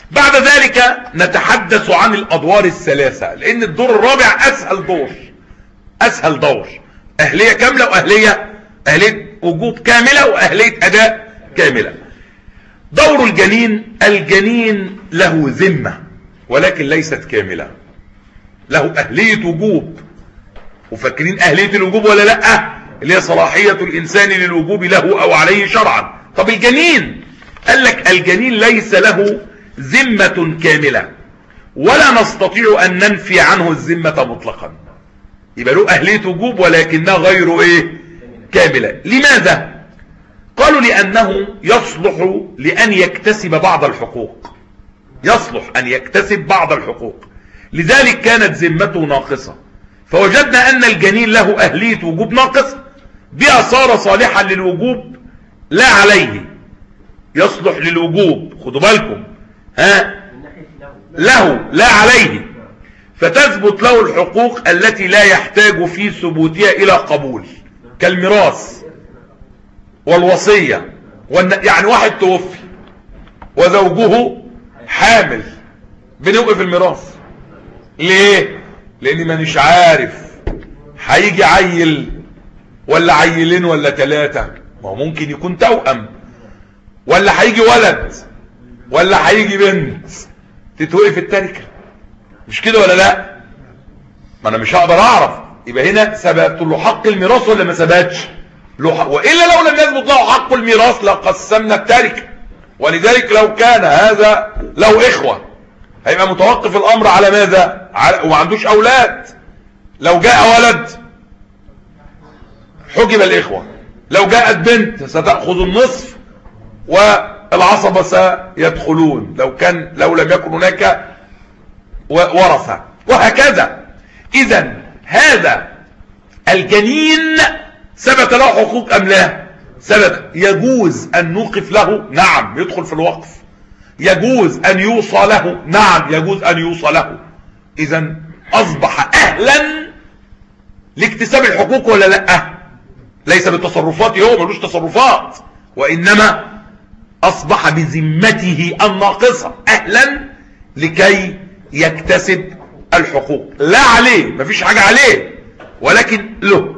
S1: بعد ذلك نتحدث عن الادوار الثلاثة، لان الدور الرابع اسهل دور، اسهل دور، اهلية كاملة واهلية اهلية وجوب كاملة واهلية اداء كاملة. دور الجنين، الجنين له ذمة ولكن ليست كاملة، له اهلية وجوب. وفاكرين اهلية الوجوب ولا لا؟ اللي هي صلاحية الانسان للوجوب له او عليه شرعا. طب الجنين، قال لك الجنين ليس له ذمة كاملة ولا نستطيع ان ننفي عنه الذمة مطلقا، يبقى له اهلية وجوب ولكنها غير ايه؟ كاملة. لماذا؟ قالوا لانه يصلح لان يكتسب بعض الحقوق، يصلح ان يكتسب بعض الحقوق، لذلك كانت ذمته ناقصة. فوجدنا ان الجنين له اهلية وجوب ناقصة، بها صار صالحا للوجوب لا عليه، يصلح للوجوب، خدوا بالكم، ها، له لا عليه، فتثبت له الحقوق التي لا يحتاج في ثبوتها الى قبول، كالميراث والوصية. يعني واحد توفي وزوجه حامل، بنوقف الميراث ليه؟ لان مانيش عارف هيجي عيل ولا عيلين ولا ثلاثة، ما هو ممكن يكون توأم، ولا هيجي ولد ولا هيجي بنت، تتوقف التركة، مش كده ولا لا؟ ما انا مش هقدر اعرف. يبقى هنا ثبت له حق الميراث ولا ما ثبتش له حق؟ والا لو لم يثبت له حق الميراث لقسمنا التركة. ولذلك لو كان هذا له اخوة هيبقى متوقف الامر على ماذا؟ على وما عندوش اولاد. لو جاء ولد حجب الاخوة، لو جاءت بنت ستأخذ النصف والعصبة سيدخلون لو كان لو لم يكن هناك ورثة، وهكذا. اذا هذا الجنين ثبت له حقوق ام لا؟ ثبت. يجوز ان نوقف له؟ نعم، يدخل في الوقف. يجوز ان يوصى له؟ نعم، يجوز ان يوصى له. اذا اصبح اهلا لاكتساب الحقوق ولا لا؟ ليس بالتصرفات، هو ملوش تصرفات، وانما اصبح بذمته الناقصة اهلا لكي يكتسب الحقوق، لا عليه، مفيش حاجة عليه، ولكن له.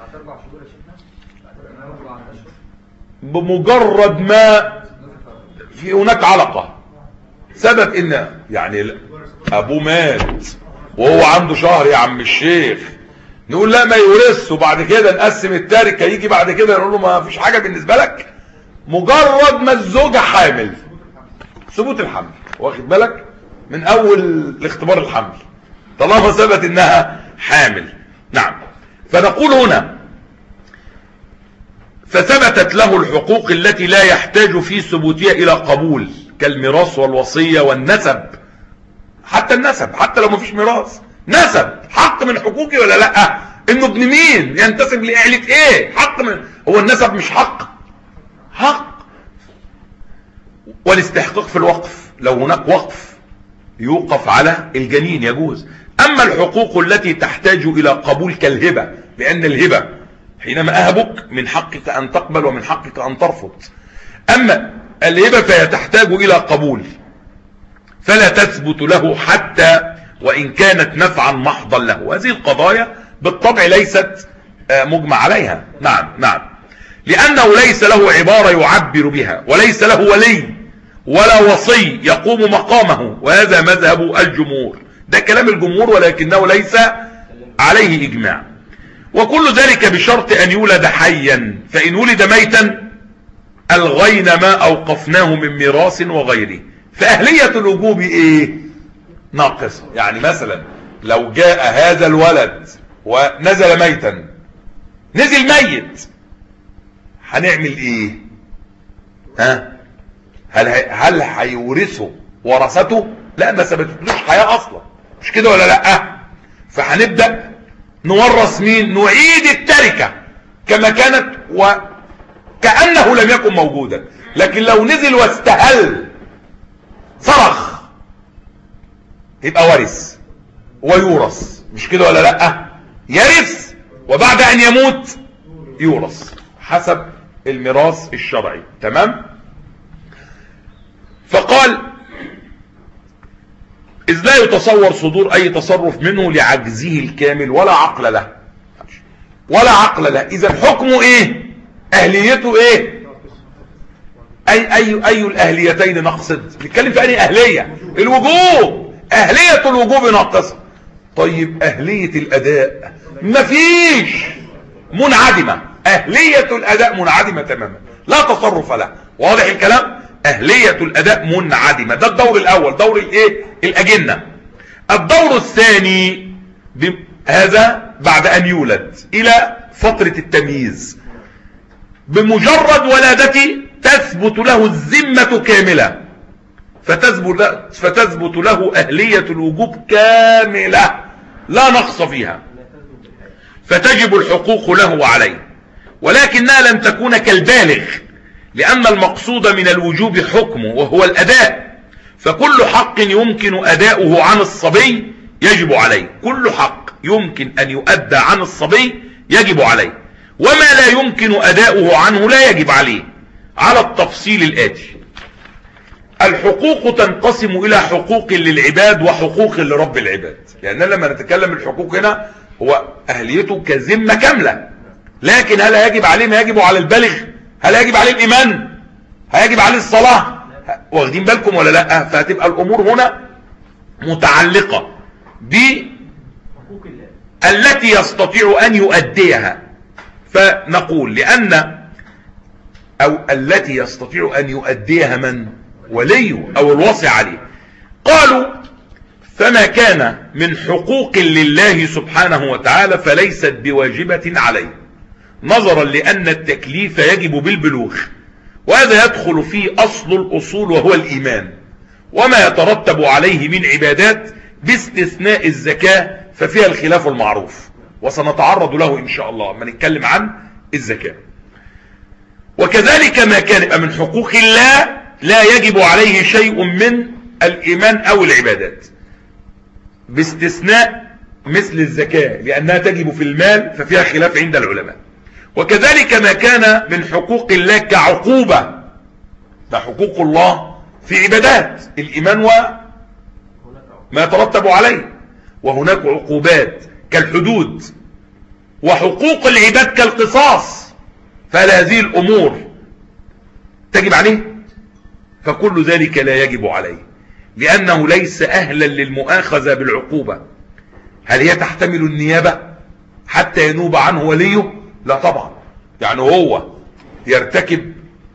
S1: بمجرد ما في هناك علقة ثبت ان يعني ابوه مات وهو عنده شهر يا عم الشيخ، نقول لا ما يورث، وبعد كده نقسم التركة، يجي بعد كده نقول له ما فيش حاجة بالنسبة لك. مجرد ما الزوجة حامل، ثبوت الحمل، واخد بالك، من اول اختبار الحمل طالما ثبت انها حامل. نعم. فنقول هنا فثبتت له الحقوق التي لا يحتاج في ثبوتها الى قبول، كالميراث والوصية والنسب. حتى النسب، حتى لو ما فيش ميراث، نسب حق من حقوقي ولا لا؟ انه ابن مين، ينتسب لعيلة ايه، حق من، هو النسب مش حق؟ حق. والاستحقاق في الوقف، لو هناك وقف يوقف على الجنين يجوز. اما الحقوق التي تحتاج الى قبول كالهبة، لان الهبة حينما اهبك من حقك ان تقبل ومن حقك ان ترفض. اما الهبة فهي تحتاج الى قبول، فلا تثبت له حتى وان كانت نفعا محضا له. هذه القضايا بالطبع ليست مجمع عليها. نعم نعم، لانه ليس له عبارة يعبر بها، وليس له ولي ولا وصي يقوم مقامه، وهذا مذهب الجمهور. ده كلام الجمهور ولكنه ليس عليه اجماع. وكل ذلك بشرط ان يولد حيا، فان ولد ميتا الغينا ما اوقفناه من ميراث وغيره. فاهلية الوجوب ايه؟ ناقصة. يعني مثلا لو جاء هذا الولد ونزل ميتا، نزل ميت، هنعمل ايه؟ ها؟ هل هل هيورثه ورثته؟ لا، ما ثبتتلوش حياة اصلا، مش كده ولا لا؟ فهنبدأ نورث مين؟ نعيد التركة كما كانت وكأنه لم يكن موجودا. لكن لو نزل واستهل صرخ يبقى ورث ويورث، مش كده ولا لا؟ يرث وبعد ان يموت يورث حسب الميراث الشرعي. تمام. فقال إذ لا يتصور صدور أي تصرف منه لعجزه الكامل ولا عقل له، ولا عقل له. إذا حكمه إيه؟ أهليته إيه؟ أي أي أي الأهليتين نقصد؟ نتكلم في أي أهلية؟ الوجوب. أهلية الوجوب ناقصة. طيب أهلية الأداء مفيش، منعدمة. أهلية الأداء منعدمة تماما، لا تصرف له. واضح الكلام؟ أهلية الأداء منعدمة. ده الدور الأول، دور الإيه؟ الأجنة. الدور الثاني هذا بعد أن يولد إلى فترة التمييز. بمجرد ولادته تثبت له الذمة كاملة، فتثبت فتثبت له أهلية الوجوب كاملة لا نقص فيها، فتجب الحقوق له وعليه، ولكنها لن تكون كالبالغ، لأن المقصود من الوجوب حكمه وهو الأداء، فكل حق يمكن أداؤه عن الصبي يجب عليه. كل حق يمكن أن يؤدى عن الصبي يجب عليه، وما لا يمكن أداؤه عنه لا يجب عليه، على التفصيل الآتي. الحقوق تنقسم إلى حقوق للعباد وحقوق لرب العباد. لأن لما نتكلم الحقوق هنا هو أهليته كذمة كاملة، لكن هل يجب عليه ما يجب على البالغ؟ هل يجب عليه الإيمان؟ هل يجب عليه الصلاة؟ واخدين بالكم ولا لا؟ فهتبقى الأمور هنا متعلقة ب التي يستطيع أن يؤديها. فنقول لأن أو التي يستطيع أن يؤديها من؟ وليه أو الوصي عليه. قالوا فما كان من حقوق لله سبحانه وتعالى فليست بواجبة عليه، نظرا لأن التكليف يجب بالبلوغ، وهذا يدخل في أصل الأصول وهو الإيمان، وما يترتب عليه من عبادات باستثناء الزكاة ففيها الخلاف المعروف، وسنتعرض له إن شاء الله لما نتكلم عن الزكاة. وكذلك ما كان من حقوق الله لا يجب عليه شيء من الإيمان أو العبادات، باستثناء مثل الزكاة لأنها تجب في المال ففيها خلاف عند العلماء. وكذلك ما كان من حقوق الله كعقوبة، ده حقوق الله في عبادات الإيمان وما يترتب عليه، وهناك عقوبات كالحدود، وحقوق العباد كالقصاص، فهل هذه الأمور تجب عليه؟ فكل ذلك لا يجب عليه، لأنه ليس أهلا للمؤاخذة بالعقوبة. هل هي تحتمل النيابة حتى ينوب عنه وليه؟ لا طبعا. يعني هو يرتكب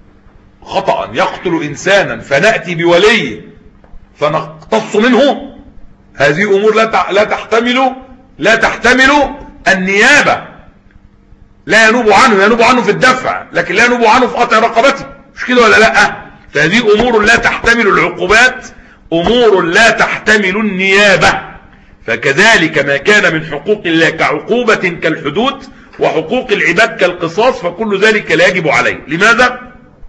S1: خطأ يقتل إنسانا فنأتي بوليه فنقتص منه، هذه أمور لا تحتمل لا تحتمل النيابة. لا ينوب عنه، ينوب عنه في الدفع، لكن لا ينوب عنه في قطع رقبته، مش كده ولا لا؟ فهذه أمور لا تحتمل العقوبات، أمور لا تحتمل النيابة. فكذلك ما كان من حقوق الله كعقوبة كالحدود، وحقوق العباد كالقصاص، فكل ذلك لا يجب عليه. لماذا؟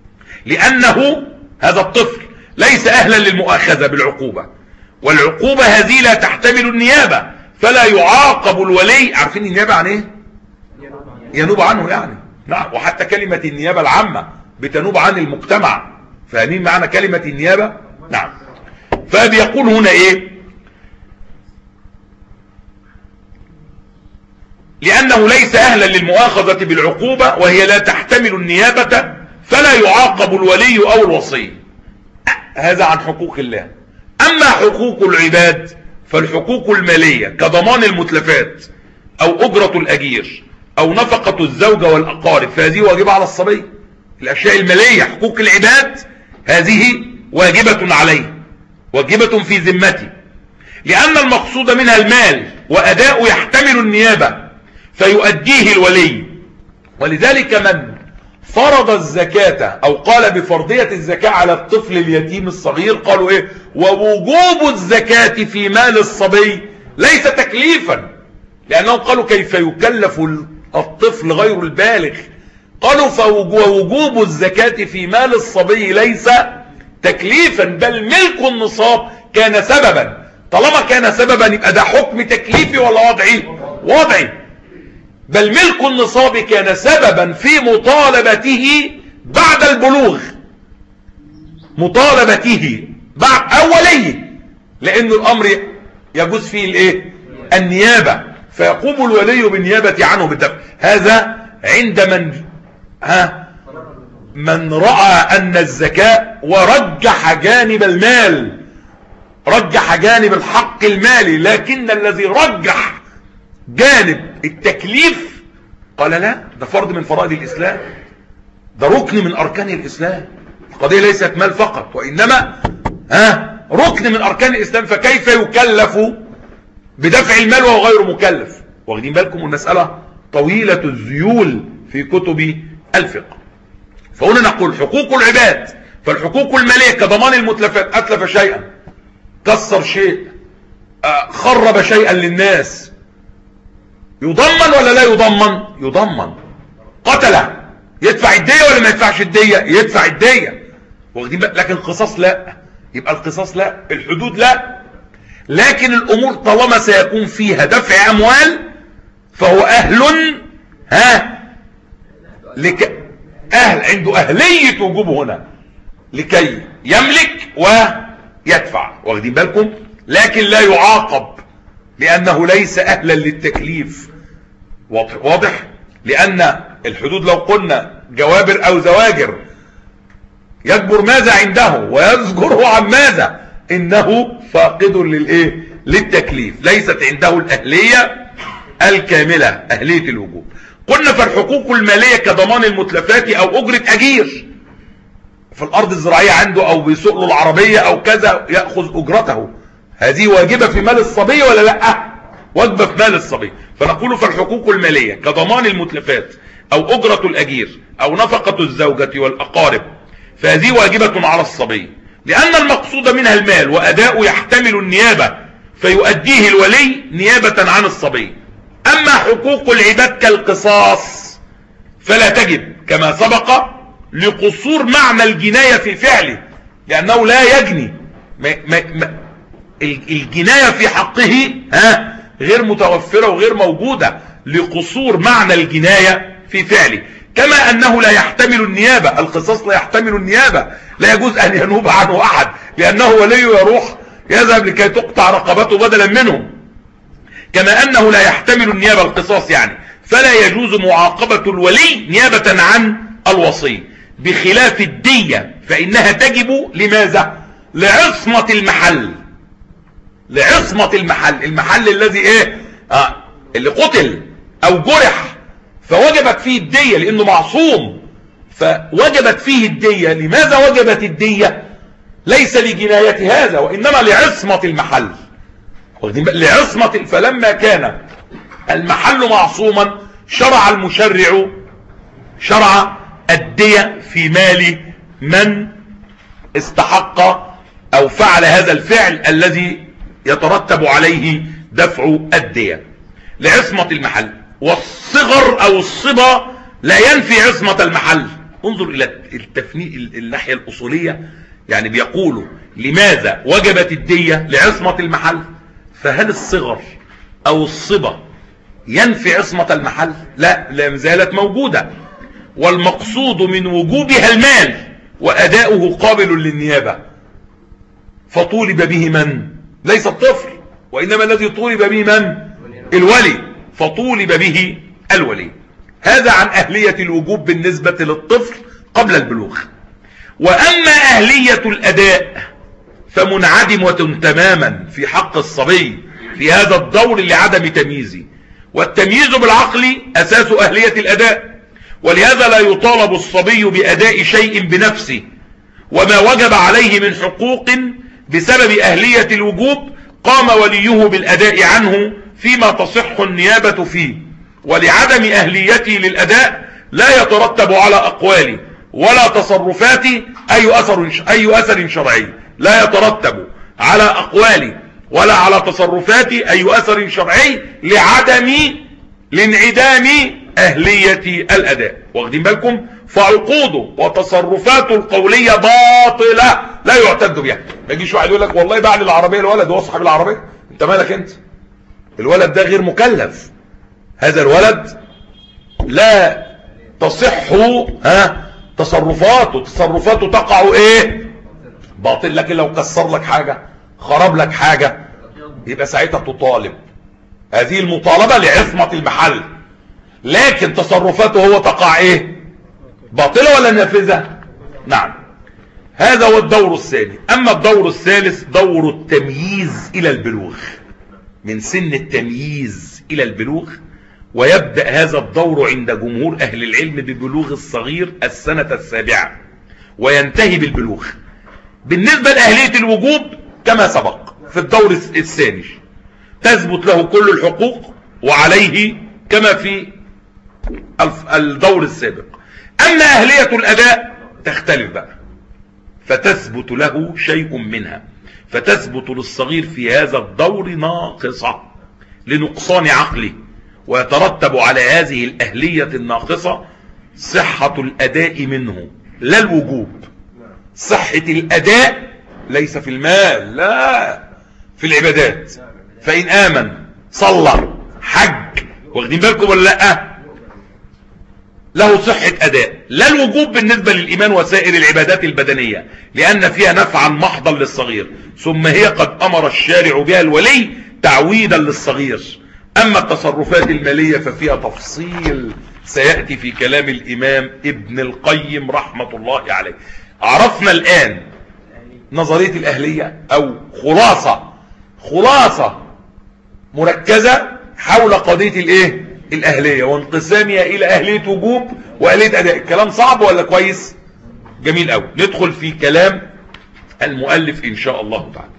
S1: لأنه هذا الطفل ليس أهلا للمؤاخذة بالعقوبة، والعقوبة هذه لا تحتمل النيابة، فلا يعاقب الولي. عارفين النيابة عن ايه؟ ينوب عنه يعني. نعم. وحتى كلمة النيابة العامة بتنوب عن المجتمع، فاهمين معنى كلمة النيابة؟ نعم. فبيقول هنا ايه؟ لأنه ليس أهلا للمؤاخذة بالعقوبة وهي لا تحتمل النيابة، فلا يعاقب الولي أو الوصي. هذا عن حقوق الله. أما حقوق العباد فالحقوق المالية كضمان المتلفات أو أجرة الأجير أو نفقة الزوجة والأقارب، فهذه واجبة على الصبي. الأشياء المالية حقوق العباد هذه واجبة عليه، واجبة في ذمته، لأن المقصود منها المال وأداء يحتمل النيابة فيؤديه الولي. ولذلك من فرض الزكاة أو قال بفرضية الزكاة على الطفل اليتيم الصغير قالوا إيه؟ ووجوب الزكاة في مال الصبي ليس تكليفا، لأنهم قالوا كيف يكلف الطفل غير البالغ؟ قالوا فوجوب الزكاة في مال الصبي ليس تكليفا، بل ملك النصاب كان سببا. طالما كان سببا يبقى ده حكم تكليفي ولا وضعي؟ وضعي. بل ملك النصاب كان سببا في مطالبته بعد البلوغ، مطالبته بعد أوليه لأن الأمر يجوز فيه الايه النيابة، فيقوم الولي بالنيابة عنه بالدفع. هذا عند من ها من رأى أن الزكاة ورجح جانب المال، رجح جانب الحق المالي، لكن الذي رجح جانب التكليف قال لا، ده فرض من فرائض الإسلام، ده ركن من أركان الإسلام. القضية ليست مال فقط، وإنما ها ركن من أركان الإسلام، فكيف يكلف بدفع المال وهو غير مكلف؟ واخدين بالكم المسألة طويلة الذيول في كتب الفقه. فهنا نقول حقوق العباد، فالحقوق المالية كضمان المتلفات، أتلف شيئا، كسر شيء، خرب شيئا للناس، يضمن ولا لا يضمن؟ يضمن. قتله يدفع الدية ولا ما يدفعش الدية؟ يدفع الدية. واخدين بالكم؟ لكن القصاص لا، يبقى القصاص لا، الحدود لا. لكن الأمور طالما سيكون فيها دفع أموال فهو أهل ها لك أهل عنده أهلية وجوبه هنا لكي يملك ويدفع. واخدين بالكم؟ لكن لا يعاقب لأنه ليس أهلا للتكليف. واضح؟ واضح؟ لأن الحدود لو قلنا جوابر أو زواجر يجبر ماذا عنده ويزجره عن ماذا، إنه فاقد للإيه؟ للتكليف، ليست عنده الأهلية الكاملة، أهلية الوجوب. قلنا فالحقوق المالية كضمان المتلفات أو أجرة أجير في الأرض الزراعية عنده، أو بيسوق له العربية أو كذا يأخذ أجرته، هذه واجبة في مال الصبي ولا لا؟ واجبة في مال الصبي. فنقول فالحقوق المالية كضمان المتلفات أو أجرة الأجير أو نفقة الزوجة والأقارب، فهذه واجبة على الصبي، لأن المقصود منها المال وأداؤه يحتمل النيابة فيؤديه الولي نيابة عن الصبي. أما حقوق العباد كالقصاص فلا تجب كما سبق لقصور معنى الجناية في فعله، لأنه لا يجني، ما ما ما الجناية في حقه ها غير متوفرة وغير موجودة لقصور معنى الجناية في فعله. كما أنه لا يحتمل النيابة، القصاص لا يحتمل النيابة، لا يجوز أن ينوب عنه أحد لأنه ولي يروح يذهب لكي تقطع رقبته بدلا منه. كما أنه لا يحتمل النيابة القصاص يعني، فلا يجوز معاقبة الولي نيابة عن الوصي، بخلاف الدية فإنها تجب لماذا؟ لعصمة المحل، لعصمة المحل، المحل الذي ايه آه اللي قتل او جرح فوجبت فيه الدية لانه معصوم، فوجبت فيه الدية. لماذا وجبت الدية؟ ليس لجناية هذا وانما لعصمة المحل، لعصمة. فلما كان المحل معصوما شرع المشرع شرع الدية في مال من استحق او فعل هذا الفعل الذي يترتب عليه دفع الدية لعصمة المحل. والصغر او الصبا لا ينفي عصمة المحل. انظر الى التفنيء الناحية الاصولية، يعني بيقولوا لماذا وجبت الدية لعصمة المحل، فهل الصغر او الصبا ينفي عصمة المحل؟ لا، لا زالت موجودة، والمقصود من وجوبها المال واداؤه قابل للنيابة، فطولب به من؟ ليس الطفل، وإنما الذي طولب به من؟ الولي، فطولب به الولي. هذا عن أهلية الوجوب بالنسبة للطفل قبل البلوغ. وأما أهلية الأداء فمنعدمة تماما في حق الصبي في هذا الدور لعدم تمييزه، والتمييز بالعقل أساس أهلية الأداء، ولهذا لا يطالب الصبي بأداء شيء بنفسه، وما وجب عليه من حقوق بسبب أهلية الوجوب قام وليه بالأداء عنه فيما تصح النيابة فيه. ولعدم أهليته للأداء لا يترتب على أقوالي ولا تصرفاتي أي أثر أي أثر شرعي، لا يترتب على أقوالي ولا على تصرفاتي أي أثر شرعي لعدم لانعدام أهلية الأداء. واخدين بالكم؟ فعقوده وتصرفاته القولية باطلة لا يعتد بها. ما يجيش واحد يقول لك والله بعد العربية الولد هو صاحب العربية، انت مالك انت؟ الولد ده غير مكلف، هذا الولد لا تصح ها تصرفاته، تصرفاته تقع ايه؟ باطل. لكن لو كسر لك حاجة خرب لك حاجة، يبقى ساعتها تطالب. هذه المطالبة لعصمة المحل، لكن تصرفاته هو تقع ايه؟ باطلة ولا نافذة؟ نعم. هذا هو الدور الثاني. اما الدور الثالث دور التمييز الى البلوغ، من سن التمييز الى البلوغ. ويبدأ هذا الدور عند جمهور اهل العلم ببلوغ الصغير السنة السابعة، وينتهي بالبلوغ. بالنسبة لأهلية الوجوب كما سبق في الدور الثاني، تثبت له كل الحقوق وعليه كما في الدور السابق. اما اهلية الاداء تختلف بقى، فتثبت له شيء منها، فتثبت للصغير في هذا الدور ناقصة لنقصان عقله، ويترتب على هذه الاهلية الناقصة صحة الاداء منه لا الوجوب. صحة الاداء ليس في المال، لا، في العبادات. فإن آمن صلى حج، واخدين بالكم ولا لا، له صحة أداء، لا الوجوب بالنسبة للإيمان وسائر العبادات البدنية، لأن فيها نفعا محضا للصغير، ثم هي قد أمر الشارع بها الولي تعويدا للصغير. أما التصرفات المالية ففيها تفصيل سيأتي في كلام الإمام ابن القيم رحمة الله عليه. عرفنا الآن نظرية الأهلية، أو خلاصة خلاصة مركزة حول قضية الايه؟ الاهلية، وانقسامها الى اهلية وجوب واهلية اداء. الكلام صعب ولا كويس؟ جميل قوي. ندخل في كلام المؤلف ان شاء الله تعالى.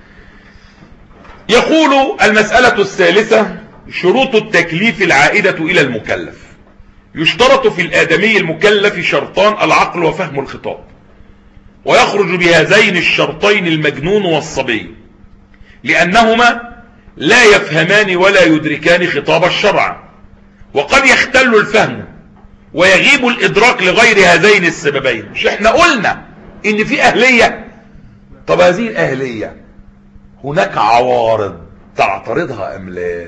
S1: يقول المسألة الثالثة شروط التكليف العائدة الى المكلف. يشترط في الادمي المكلف شرطان: العقل وفهم الخطاب، ويخرج بهذين الشرطين المجنون والصبي، لأنهما لا يفهمان ولا يدركان خطاب الشرع، وقد يختل الفهم ويغيب الإدراك لغير هذين السببين. مش احنا قلنا ان في أهلية؟ طب هذه الأهلية هناك عوارض تعترضها أم لا؟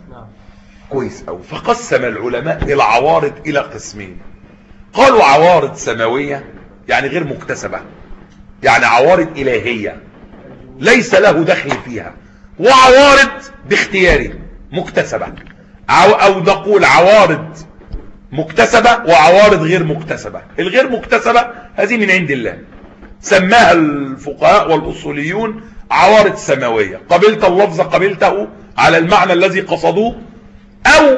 S1: كويس أوي. فقسم العلماء العوارض إلى قسمين. قالوا عوارض سماوية يعني غير مكتسبة، يعني عوارض إلهية ليس له دخل فيها، وعوارض باختياري مكتسبة، او نقول عوارض مكتسبة وعوارض غير مكتسبة. الغير مكتسبة هذه من عند الله، سماها الفقهاء والأصوليون عوارض سماوية. قبلت اللفظ قبلته على المعنى الذي قصدوه، او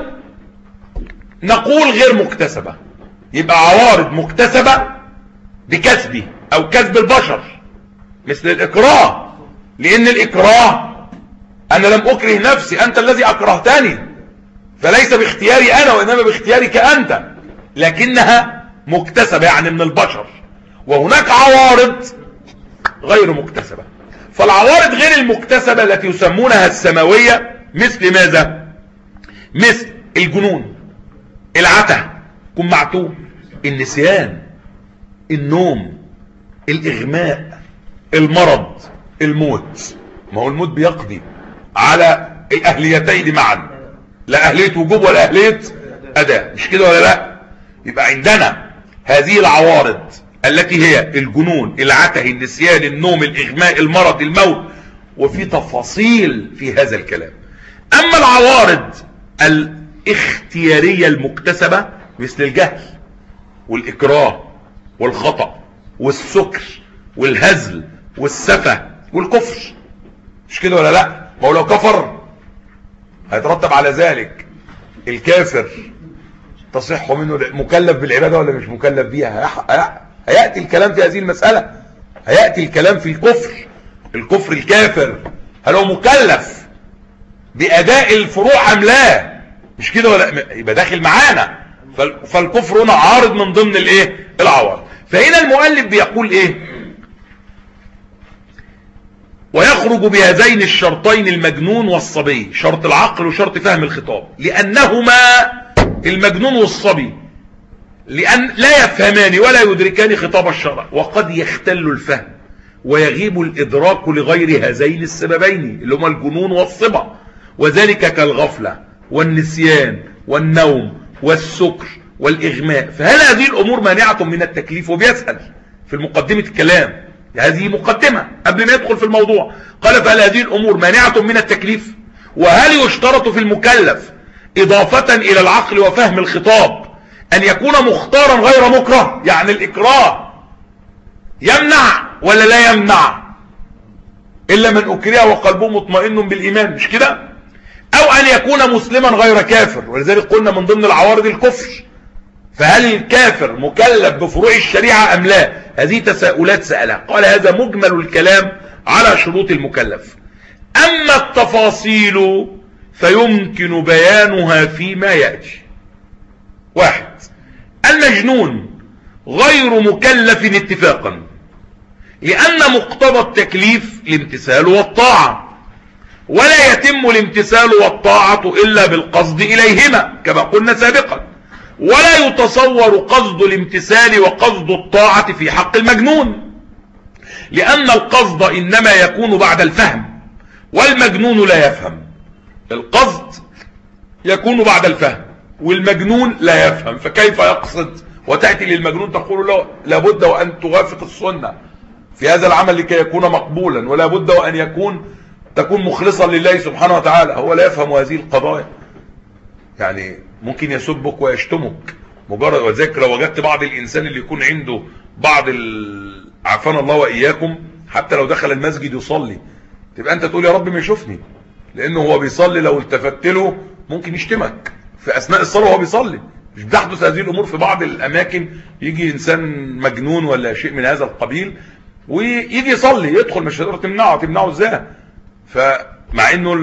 S1: نقول غير مكتسبة. يبقى عوارض مكتسبة بكسبه او كسب البشر، مثل الإكراه، لأن الإكراه أنا لم أكره نفسي، أنت الذي أكرهتني، فليس باختياري أنا وإنما باختيارك أنت، لكنها مكتسبة يعني من البشر. وهناك عوارض غير مكتسبة. فالعوارض غير المكتسبة التي يسمونها السماوية مثل ماذا؟ مثل الجنون، العته، كن معتوه، النسيان، النوم، الإغماء، المرض، الموت. ما هو الموت بيقضي على الأهليتين معا، لا أهلية وجوب ولا أهلية أداء، مش كده ولا لا؟ يبقى عندنا هذه العوارض التي هي الجنون، العته، النسيان، النوم، الإغماء، المرض، الموت، وفي تفاصيل في هذا الكلام. أما العوارض الاختيارية المكتسبة مثل الجهل والإكراه والخطأ والسكر والهزل والسفة والكفر، مش كده ولا لا؟ ما هو لو كفر هيترتب على ذلك الكافر تصح منه مكلف بالعبادة ولا مش مكلف بيها؟ هيأتي الكلام في هذه المسألة، هيأتي الكلام في الكفر. الكفر الكافر هل هو مكلف بأداء الفروع أم لا؟ مش كده ولا؟ يبقى داخل معانا. فالكفر هنا عارض من ضمن الايه؟ العوارض. فهنا المؤلف بيقول ايه؟ ويخرج بهذين الشرطين المجنون والصبي، شرط العقل وشرط فهم الخطاب، لأنهما المجنون والصبي لأن لا يفهمان ولا يدركان خطاب الشرع، وقد يختل الفهم ويغيب الإدراك لغير هذين السببين اللي هما الجنون والصبا، وذلك كالغفلة والنسيان والنوم والسكر والإغماء. فهل هذه الأمور مانعة من التكليف؟ وبيسأل في المقدمة الكلام هذه مقدمة قبل ما يدخل في الموضوع. قال فهل هذه الأمور مانعة من التكليف؟ وهل يشترط في المكلف إضافة إلى العقل وفهم الخطاب أن يكون مختارا غير مكره؟ يعني الإكراه يمنع ولا لا يمنع؟ إلا من أكره وقلبه مطمئن بالإيمان، مش كده؟ أو أن يكون مسلما غير كافر، ولذلك قلنا من ضمن العوارض الكفر. فهل الكافر مكلف بفروع الشريعة أم لا؟ هذه تساؤلات سألها. قال هذا مجمل الكلام على شروط المكلف. أما التفاصيل فيمكن بيانها فيما يأتي. واحد، المجنون غير مكلف اتفاقا، لأن مقتضى التكليف الامتثال والطاعة، ولا يتم الامتثال والطاعة إلا بالقصد إليهما كما قلنا سابقا. ولا يتصور قصد الامتثال وقصد الطاعة في حق المجنون، لأن القصد إنما يكون بعد الفهم، والمجنون لا يفهم. القصد يكون بعد الفهم والمجنون لا يفهم، فكيف يقصد؟ وتأتي للمجنون تقول له لابد وأن توافق السنة في هذا العمل لكي يكون مقبولا، ولا بد وأن يكون تكون مخلصا لله سبحانه وتعالى. هو لا يفهم هذه القضايا، يعني ممكن يسبك ويشتمك مجرد. وذلك لو وجدت بعض الإنسان اللي يكون عنده بعض ال... عافانا الله وإياكم، حتى لو دخل المسجد يصلي تبقى أنت تقول يا رب ما يشوفني، لأنه هو بيصلي لو التفت له ممكن يشتمك في أثناء الصلاة وهو بيصلي. مش بتحدث هذه الأمور في بعض الأماكن؟ يجي إنسان مجنون ولا شيء من هذا القبيل ويجي يصلي يدخل، مش هتقدر تمنعه. تمنعه ازاي؟ فمع انه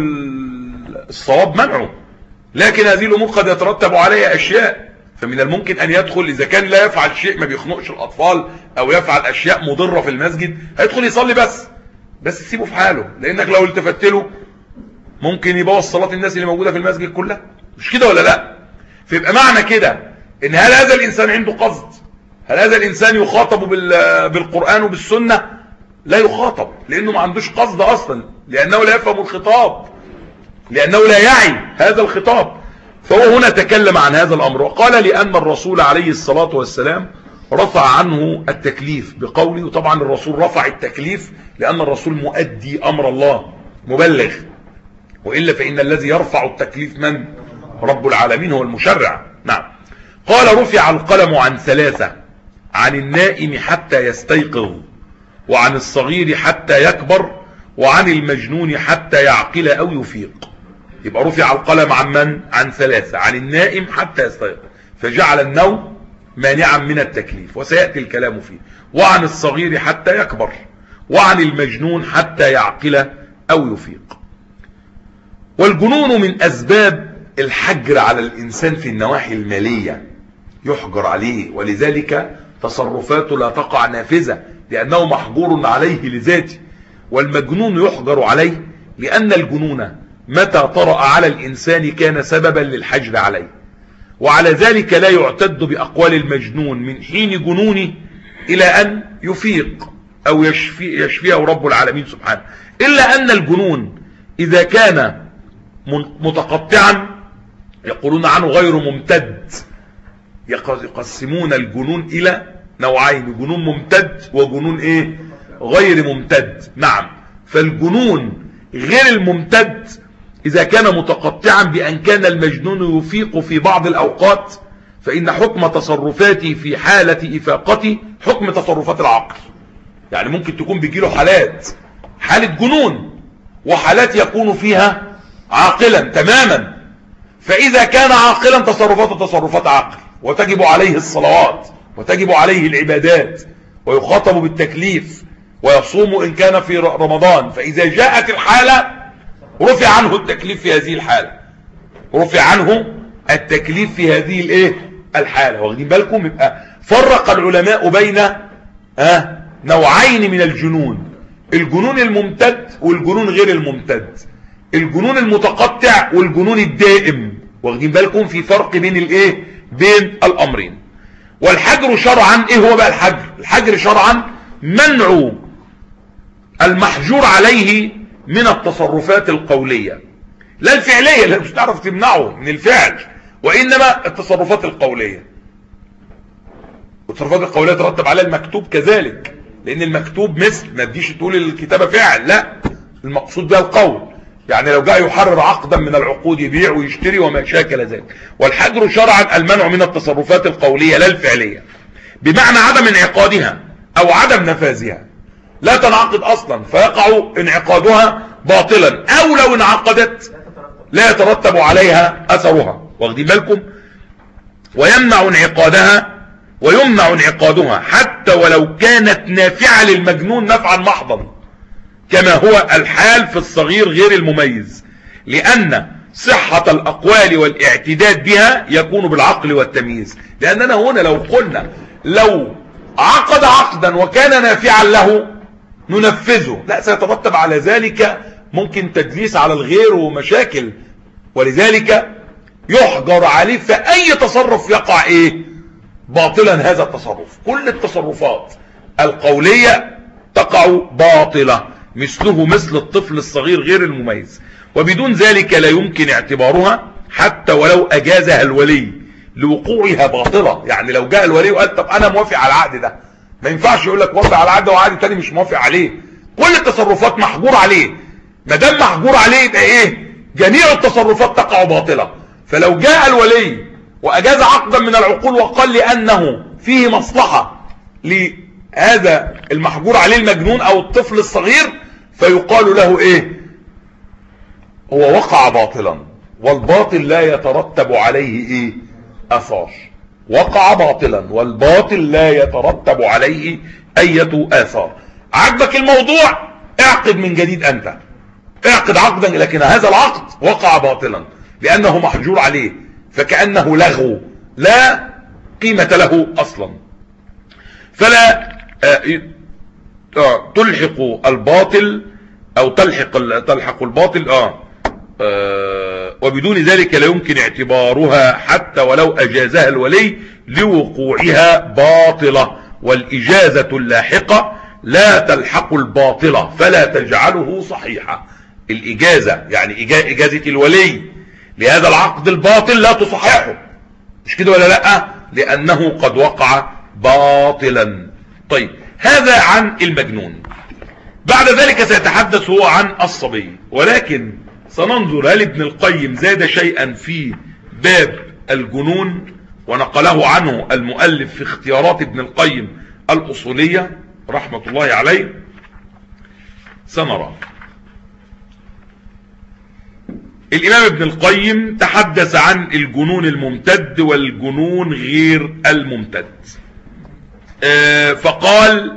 S1: الصواب منعه، لكن هذه الامور قد يترتب عليها اشياء. فمن الممكن ان يدخل اذا كان لا يفعل شيء ما بيخنقش الاطفال او يفعل اشياء مضرة في المسجد، هيدخل يصلي بس بس تسيبه في حاله، لانك لو التفت له ممكن يبوظ صلاة الناس اللي موجودة في المسجد كلها. مش كده ولا لا؟ فيبقى معنى كده ان هل هذا الانسان عنده قصد؟ هل هذا الانسان يخاطب بالقرآن وبالسنة؟ لا يخاطب، لانه ما عندوش قصد اصلا، لانه لا يفهم الخطاب، لانه لا يعي هذا الخطاب. فهو هنا تكلم عن هذا الامر وقال لان الرسول عليه الصلاة والسلام رفع عنه التكليف بقوله. وطبعا الرسول رفع التكليف لان الرسول مؤدي امر الله مبلغ، وإلا فإن الذي يرفع التكليف من؟ رب العالمين، هو المشرع. نعم. قال رفع القلم عن ثلاثة: عن النائم حتى يستيقظ، وعن الصغير حتى يكبر، وعن المجنون حتى يعقل أو يفيق. يبقى رفع القلم عن من؟ عن ثلاثة: عن النائم حتى يستيقظ، فجعل النوم مانعا من التكليف وسيأتي الكلام فيه. وعن الصغير حتى يكبر، وعن المجنون حتى يعقل أو يفيق. والجنون من أسباب الحجر على الإنسان في النواحي المالية، يحجر عليه، ولذلك تصرفاته لا تقع نافذة لأنه محجور عليه لذاته. والمجنون يحجر عليه لأن الجنون متى طرأ على الإنسان كان سببا للحجر عليه. وعلى ذلك لا يعتد بأقوال المجنون من حين جنونه إلى أن يفيق أو يشفي يشفيه رب العالمين سبحانه، إلا أن الجنون إذا كان متقطعا يقولون عنه غير ممتد. يقسمون الجنون إلى نوعين: جنون ممتد وجنون إيه؟ غير ممتد. نعم. فالجنون غير الممتد إذا كان متقطعا بأن كان المجنون يفيق في بعض الأوقات، فإن حكم تصرفاته في حالة إفاقته حكم تصرفات العقل. يعني ممكن تكون بيجيله حالات حالة جنون وحالات يكون فيها عاقلا تماما. فإذا كان عاقلا تصرفاته تصرفات عقل، وتجب عليه الصلوات وتجب عليه العبادات ويخاطب بالتكليف ويصوم إن كان في رمضان. فإذا جاءت الحالة رفع عنه التكليف في هذه الحالة، رفع عنه التكليف في هذه الايه الحالة. واخدين بالكم؟ يبقى فرق العلماء بين اه نوعين من الجنون: الجنون الممتد والجنون غير الممتد، الجنون المتقطع والجنون الدائم. واخدين بالكم؟ في فرق بين الايه بين الامرين. والحجر شرعا ايه هو بقى الحجر؟ الحجر شرعا منع المحجور عليه من التصرفات القولية، لا الفعلية اللي مش تعرف تمنعه من الفعل، وإنما التصرفات القولية. والتصرفات القولية ترتب عليها المكتوب كذلك، لان المكتوب مثل، ما تجيش تقول الكتابة فعل، لا، المقصود بها القول. يعني لو جاء يحرر عقدا من العقود يبيع ويشتري وما شاكل ذلك. والحجر شرعا المنع من التصرفات القولية لا الفعلية، بمعنى عدم انعقادها او عدم نفاذها، لا تنعقد اصلا فيقع انعقادها باطلا، او لو انعقدت لا يترتب عليها اثرها، واخدين بالكم؟ ويمنع انعقادها ويمنع انعقادها حتى ولو كانت نافعة للمجنون نفعا محضا، كما هو الحال في الصغير غير المميز، لأن صحة الأقوال والاعتداد بها يكون بالعقل والتمييز. لأننا هنا لو قلنا لو عقد عقدا وكان نافعا له ننفذه، لا، سيترتب على ذلك ممكن تدليس على الغير ومشاكل، ولذلك يحجر عليه فأي تصرف يقع ايه باطلا هذا التصرف. كل التصرفات القولية تقع باطلة، مثله مثل الطفل الصغير غير المميز، وبدون ذلك لا يمكن اعتبارها حتى ولو اجازها الولي لوقوعها باطلة. يعني لو جاء الولي وقال طب انا موافق على العقد ده، ما ينفعش يقول لك موافق على العقد ده وعقد تاني مش موافق عليه. كل التصرفات محجور عليه، ما دام محجور عليه يبقى ايه؟ جميع التصرفات تقع باطلة. فلو جاء الولي واجاز عقدا من العقول وقال لانه فيه مصلحة لهذا المحجور عليه المجنون او الطفل الصغير، فيقال له ايه؟ هو وقع باطلا، والباطل لا يترتب عليه ايه؟ اثار. وقع باطلا والباطل لا يترتب عليه اية اثار. عجبك الموضوع اعقد من جديد، انت اعقد عقدا، لكن هذا العقد وقع باطلا لانه محجور عليه، فكأنه لغو لا قيمة له اصلا. فلا تلحق الباطل او تلحق تلحق الباطل اه, آه وبدون ذلك لا يمكن اعتبارها حتى ولو اجازها الولي لوقوعها باطلة. والاجازة اللاحقة لا تلحق الباطلة فلا تجعله صحيحة. الاجازة يعني اجازة الولي لهذا العقد الباطل لا تصححه، مش كده ولا لا؟ لانه قد وقع باطلا. طيب، هذا عن المجنون. بعد ذلك سيتحدث هو عن الصبي، ولكن سننظر هل ابن القيم زاد شيئا في باب الجنون ونقله عنه المؤلف في اختيارات ابن القيم الأصولية رحمة الله عليه. سنرى. الإمام ابن القيم تحدث عن الجنون الممتد والجنون غير الممتد، فقال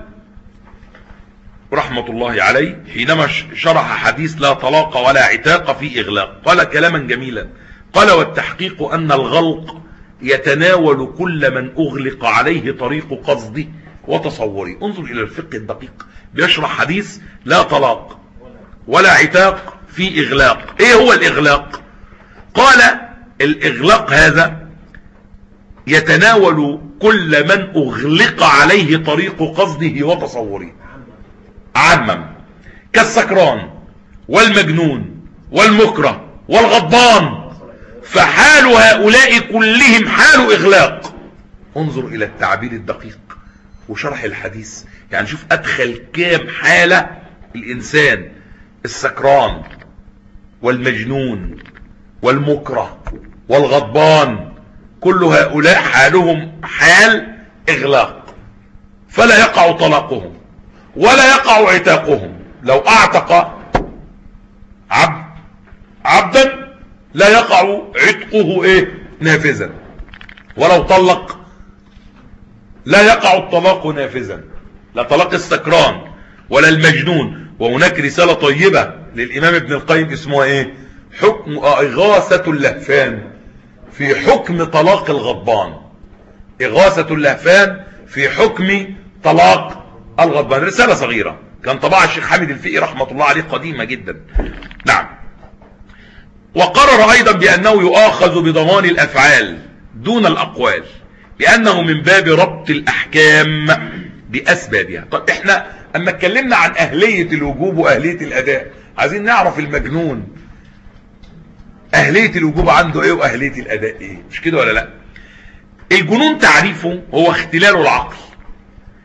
S1: رحمة الله عليه حينما شرح حديث لا طلاق ولا عتاق في إغلاق، قال كلاما جميلا، قال والتحقيق أن الغلق يتناول كل من أغلق عليه طريق قصده وتصوره. انظر إلى الفقه الدقيق، بيشرح حديث لا طلاق ولا عتاق في إغلاق. إيه هو الإغلاق؟ قال الإغلاق هذا يتناول كل من أغلق عليه طريق قصده وتصوره عاما، كالسكران والمجنون والمكره والغضبان، فحال هؤلاء كلهم حال إغلاق. انظر إلى التعبير الدقيق وشرح الحديث، يعني شوف أدخل كام حالة الإنسان: السكران والمجنون والمكره والغضبان، كل هؤلاء حالهم حال إغلاق، فلا يقع طلاقهم ولا يقع عتاقهم. لو اعتق عبد عبدا لا يقع عتقه ايه نافذا، ولو طلق لا يقع الطلاق نافذا، لا طلاق السكران ولا المجنون. وهناك رسالة طيبة للإمام ابن القيم اسمها ايه؟ حكم إغاثة اللهفان في حكم طلاق الغضبان. إغاثة اللهفان في حكم طلاق الغضبان، رسالة صغيرة كان طبعها الشيخ حامد الفقي رحمة الله عليه، قديمة جدا. نعم. وقرر ايضا بانه يؤاخذ بضمان الافعال دون الاقوال، لانه من باب ربط الاحكام باسبابها. طب احنا اما اتكلمنا عن اهلية الوجوب واهلية الاداء، عايزين نعرف المجنون اهلية الوجوب عنده ايه واهلية الاداء ايه، مش كده ولا لا؟ الجنون تعريفه هو اختلال العقل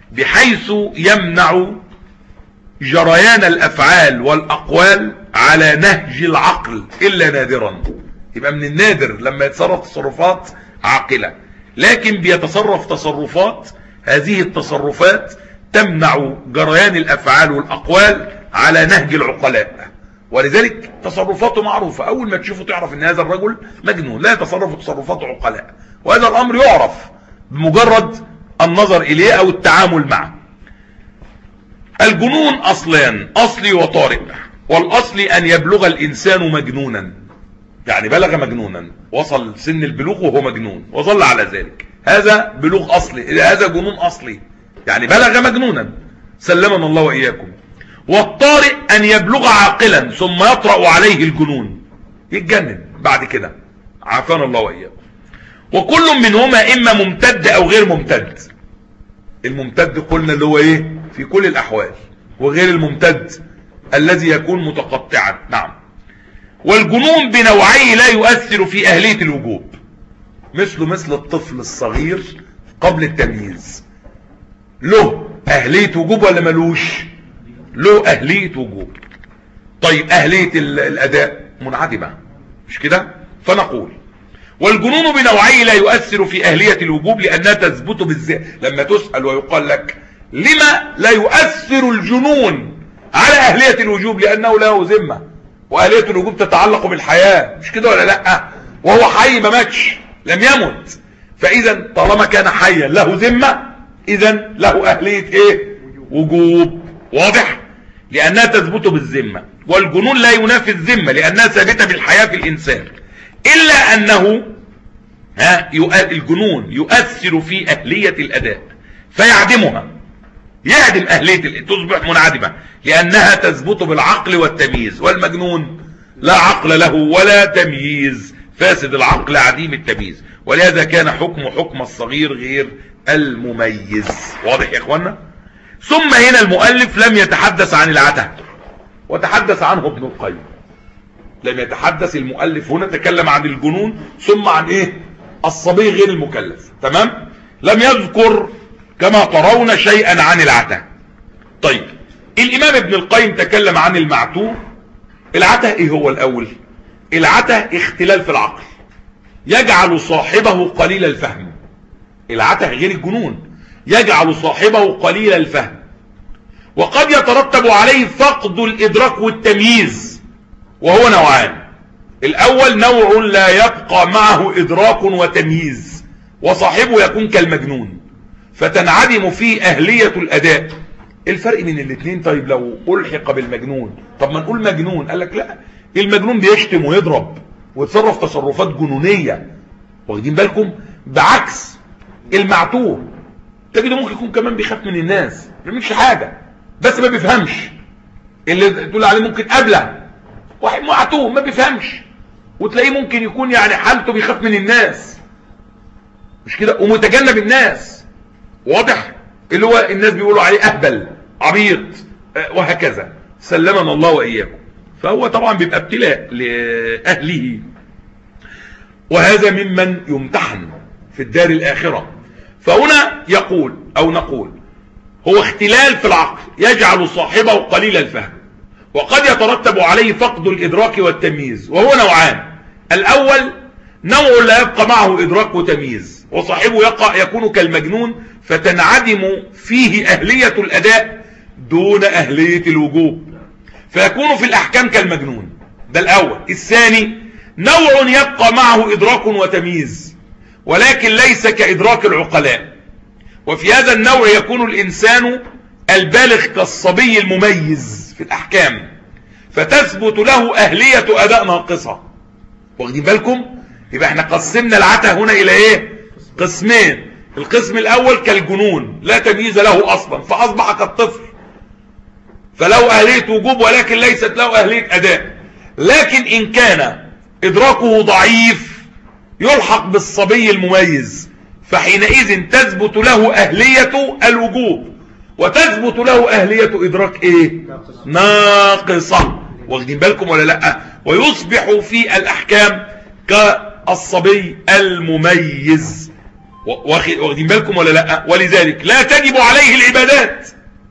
S1: بحيث يمنع جريان الافعال والاقوال على نهج العقل الا نادرا. يبقى من النادر لما يتصرف تصرفات عاقلة، لكن بيتصرف تصرفات هذه التصرفات تمنع جريان الافعال والاقوال على نهج العقلاء، ولذلك تصرفاته معروفة. اول ما تشوفه تعرف ان هذا الرجل مجنون، لا يتصرف تصرفات عقلاء، وهذا الامر يعرف بمجرد النظر اليه او التعامل معه. الجنون اصلان، اصلي وطارئ. والاصل ان يبلغ الانسان مجنونا، يعني بلغ مجنونا، وصل سن البلوغ وهو مجنون وظل على ذلك، هذا بلوغ اصلي، هذا جنون اصلي، يعني بلغ مجنونا، سلمنا الله واياكم. والطارئ ان يبلغ عاقلا ثم يطرأ عليه الجنون، يتجنن بعد كده، عافانا الله واياكم. وكل منهما اما ممتد او غير ممتد. الممتد قلنا اللي هو ايه في كل الاحوال، وغير الممتد الذي يكون متقطعا. نعم. والجنون بنوعيه لا يؤثر في اهلية الوجوب، مثله مثل الطفل الصغير قبل التمييز، له اهلية وجوب ولا ملوش؟ له اهلية وجوب. طيب اهلية الاداء منعدمة، مش كده؟ فنقول والجنون بنوعيه لا يؤثر في اهلية الوجوب لانها تثبت بالذات. لما تسأل ويقال لك لما لا يؤثر الجنون على اهلية الوجوب؟ لانه له ذمة، واهلية الوجوب تتعلق بالحياة، مش كده ولا لا؟ وهو حي ما ماتش، لم يمت، فاذا طالما كان حيا له ذمة، اذا له اهلية ايه؟ وجوب. واضح؟ لانها تثبت بالذمة. والجنون لا ينافي الذمة لانها ثابتة بالحياة في الانسان، الا انه ها الجنون يؤثر في اهلية الاداء فيعدمها، يعدم اهلية، تصبح منعدمة لانها تثبت بالعقل والتمييز. والمجنون لا عقل له ولا تمييز، فاسد العقل عديم التمييز، ولهذا كان حكم حكم الصغير غير المميز. واضح يا اخوانا؟ ثم هنا المؤلف لم يتحدث عن العته، وتحدث عنه ابن القيم. لم يتحدث المؤلف هنا، تكلم عن الجنون ثم عن ايه؟ الصبي غير المكلف، تمام؟ لم يذكر كما ترون شيئا عن العته. طيب الامام ابن القيم تكلم عن المعتوه. العته ايه هو الاول؟ العته اختلال في العقل يجعل صاحبه قليل الفهم. العته غير الجنون، يجعل صاحبه قليل الفهم، وقد يترتب عليه فقد الادراك والتمييز، وهو نوعان. الاول نوع لا يبقى معه ادراك وتمييز، وصاحبه يكون كالمجنون فتنعدم فيه اهلية الاداء. الفرق بين الاثنين؟ طيب لو الحق بالمجنون، طب ما نقول مجنون، قال لك لا، المجنون بيشتم ويضرب ويتصرف تصرفات جنونية، واخدين بالكم؟ بعكس المعتوه، تجده ممكن يكون كمان بيخاف من الناس، ما بيعملش حاجة بس ما بيفهمش. اللي تقول عليه ممكن قبله واحد معتوه ما بيفهمش، وتلاقيه ممكن يكون يعني حالته بيخاف من الناس، مش كده؟ ومتجنب الناس. واضح؟ اللي هو الناس بيقولوا عليه اهبل، عبيط، وهكذا، سلمنا الله واياكم. فهو طبعا بيبقى ابتلاء لاهله، وهذا ممن يمتحن في الدار الاخره. فهنا يقول او نقول هو اختلال في العقل يجعل صاحبه قليل الفهم، وقد يترتب عليه فقد الادراك والتمييز، وهو نوعان. الاول نوع لا يبقى معه ادراك وتمييز، وصاحبه يقع يكون كالمجنون فتنعدم فيه اهلية الاداء دون اهلية الوجوب، فيكون في الاحكام كالمجنون. ده الاول. الثاني نوع يبقى معه ادراك وتمييز ولكن ليس كادراك العقلاء، وفي هذا النوع يكون الانسان البالغ كالصبي المميز في الاحكام، فتثبت له اهلية اداء ناقصة. واخدين بالكم؟ يبقى احنا قسمنا العته هنا الى ايه؟ قسمين. القسم الاول كالجنون لا تمييز له اصلا فاصبح كالطفل، فله اهلية وجوب ولكن ليست له اهلية اداء، لكن ان كان ادراكه ضعيف يلحق بالصبي المميز، فحينئذ تثبت له اهلية الوجوب وتثبت له اهلية ادراك ايه؟ ناقصة. واخدين بالكم ولا لا؟ ويصبح في الاحكام كالصبي المميز. واخدين بالكم ولا لا؟ ولذلك لا تجب عليه العبادات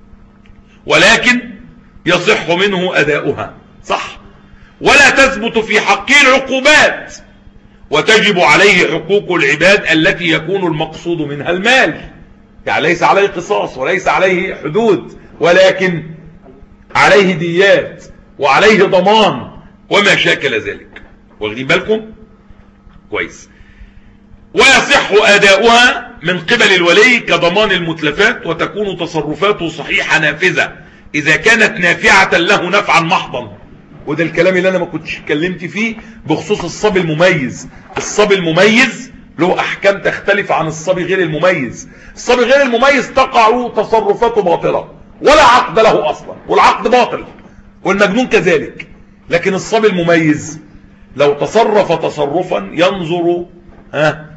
S1: ولكن يصح منه أداؤها، صح؟ ولا تثبت في حقه العقوبات، وتجب عليه حقوق العباد التي يكون المقصود منها المال، يعني ليس عليه قصاص وليس عليه حدود، ولكن عليه ديات وعليه ضمان وما شاكل ذلك. واخدين بالكم كويس؟ ويصح أداؤها من قبل الولي كضمان المتلفات، وتكون تصرفاته صحيحة نافذة إذا كانت نافعة له نفعا محضا. وده الكلام اللي أنا ما كنتش اتكلمت فيه بخصوص الصبي المميز. الصبي المميز له أحكام تختلف عن الصبي غير المميز. الصبي غير المميز تقع تصرفاته باطلة ولا عقد له أصلا، والعقد باطل، والمجنون كذلك. لكن الصبي المميز لو تصرف تصرفا ينظر ها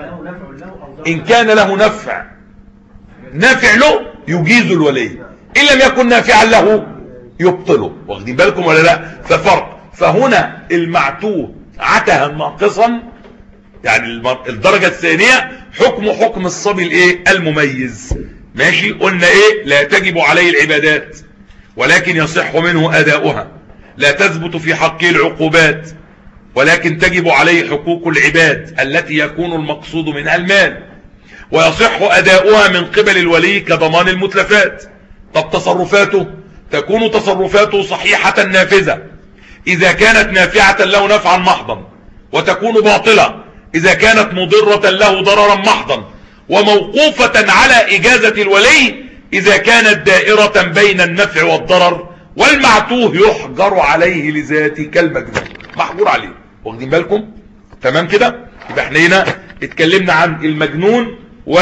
S1: إن كان له نفع نافع له يجيز الولي، إن لم يكن نافعا له يبطله. واخدين بالكم ولا لا؟ ففرق. فهنا المعتوه عتها ناقصا، يعني الدرجة الثانية حكم حكم الصبي الايه المميز. ماشي؟ قلنا ايه؟ لا تجب عليه العبادات ولكن يصح منه أداؤها، لا تثبت في حقه العقوبات ولكن تجب عليه حقوق العباد التي يكون المقصود منها المال، ويصح أداؤها من قبل الولي كضمان المتلفات. طب تصرفاته تكون تصرفاته صحيحة نافذة إذا كانت نافعة له نفعا محضا، وتكون باطلة إذا كانت مضرة له ضررا محضا، وموقوفة على إجازة الولي إذا كانت دائرة بين النفع والضرر. والمعتوه يحجر عليه لذاته كالمجنون، محجور عليه. واخدين بالكم؟ تمام كده؟ يبقى احنا هنا اتكلمنا عن المجنون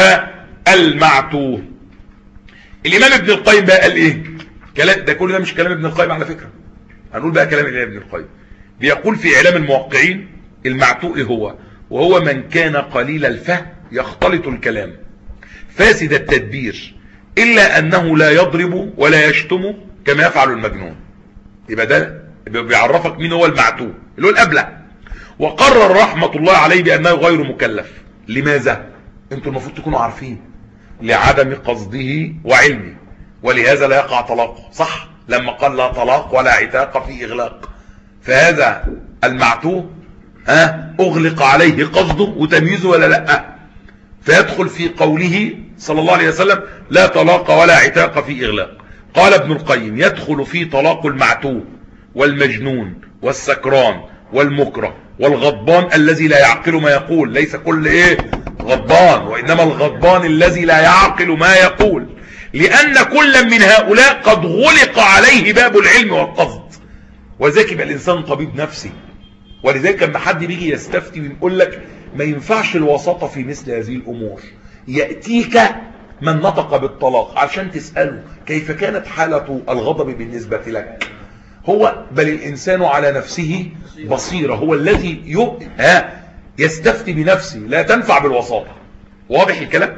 S1: والمعتوه. الإمام ابن القيم بقى قال ايه؟ كلام ده كل ده مش كلام ابن القيم على فكرة، هنقول بقى كلام الإمام ابن القيم. بيقول في إعلام الموقعين: المعتوه هو وهو من كان قليل الفهم يختلط الكلام فاسد التدبير إلا أنه لا يضرب ولا يشتم كما يفعل المجنون. يبقى ده بيعرفك مين هو المعتوه اللي هو الأبلة. وقرر رحمة الله عليه بأنه غير مكلف. لماذا؟ انتوا المفروض تكونوا عارفين: لعدم قصده وعلمه، ولهذا لا يقع طلاقه. صح؟ لما قال لا طلاق ولا عتاق في إغلاق، فهذا المعتوه ها أغلق عليه قصده وتمييزه ولا لا؟ فيدخل في قوله صلى الله عليه وسلم: لا طلاق ولا عتاق في إغلاق. قال ابن القيم: يدخل في طلاق المعتوه والمجنون والسكران والمكره والغضبان الذي لا يعقل ما يقول. ليس كل ايه غضبان، وإنما الغضبان الذي لا يعقل ما يقول، لأن كل من هؤلاء قد غلق عليه باب العلم والقصد. وذلك يبقى الإنسان طبيب نفسي. ولذلك لما حد بيجي يستفتي ويقول لك ما ينفعش الوساطة في مثل هذه الأمور، يأتيك من نطق بالطلاق عشان تسأله كيف كانت حالة الغضب بالنسبة لك. هو بل الإنسان على نفسه بصيرة، هو الذي يب... ها يستفتي بنفسه، لا تنفع بالوساطة. واضح الكلام؟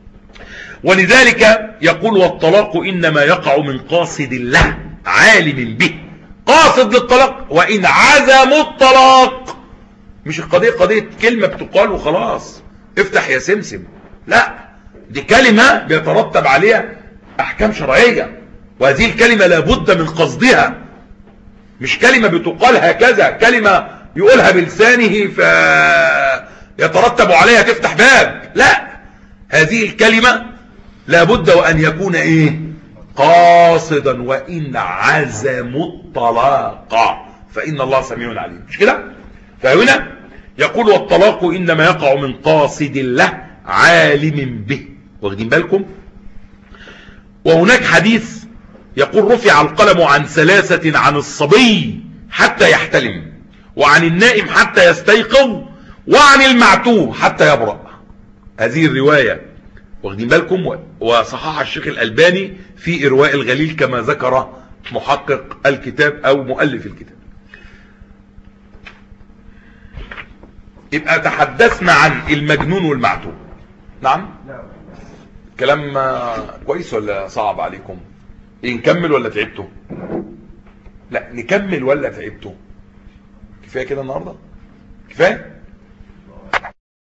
S1: ولذلك يقول: والطلاق إنما يقع من قاصد له عالم به. قاصد للطلاق، وإن عزموا الطلاق. مش القضية قضية كلمة بتقال وخلاص افتح يا سمسم، لا، دي كلمة بيترتب عليها أحكام شرعية، وهذه الكلمة لابد من قصدها، مش كلمة بتقال هكذا، كلمة يقولها بلسانه فيترتب عليها تفتح باب. لا، هذه الكلمة لابد وأن يكون ايه؟ قاصدا. وإن عزموا الطلاق فإن الله سميع عليم. مش كده؟ فهنا يقول: والطلاق إنما يقع من قاصد له عالم به. واخدين بالكم؟ وهناك حديث يقول: رفع القلم عن ثلاثة: عن الصبي حتى يحتلم، وعن النائم حتى يستيقظ، وعن المعتوه حتى يبرأ. هذه الرواية واخدين بالكم، وصححها الشيخ الألباني في إرواء الغليل كما ذكر محقق الكتاب أو مؤلف الكتاب. يبقى تحدثنا عن المجنون والمعتوه. نعم؟ كلام كويس ولا صعب عليكم؟ إيه، نكمل ولا تعبتوا؟ لا، نكمل ولا تعبتوا؟ كفاية كده النهاردة؟ كفاية؟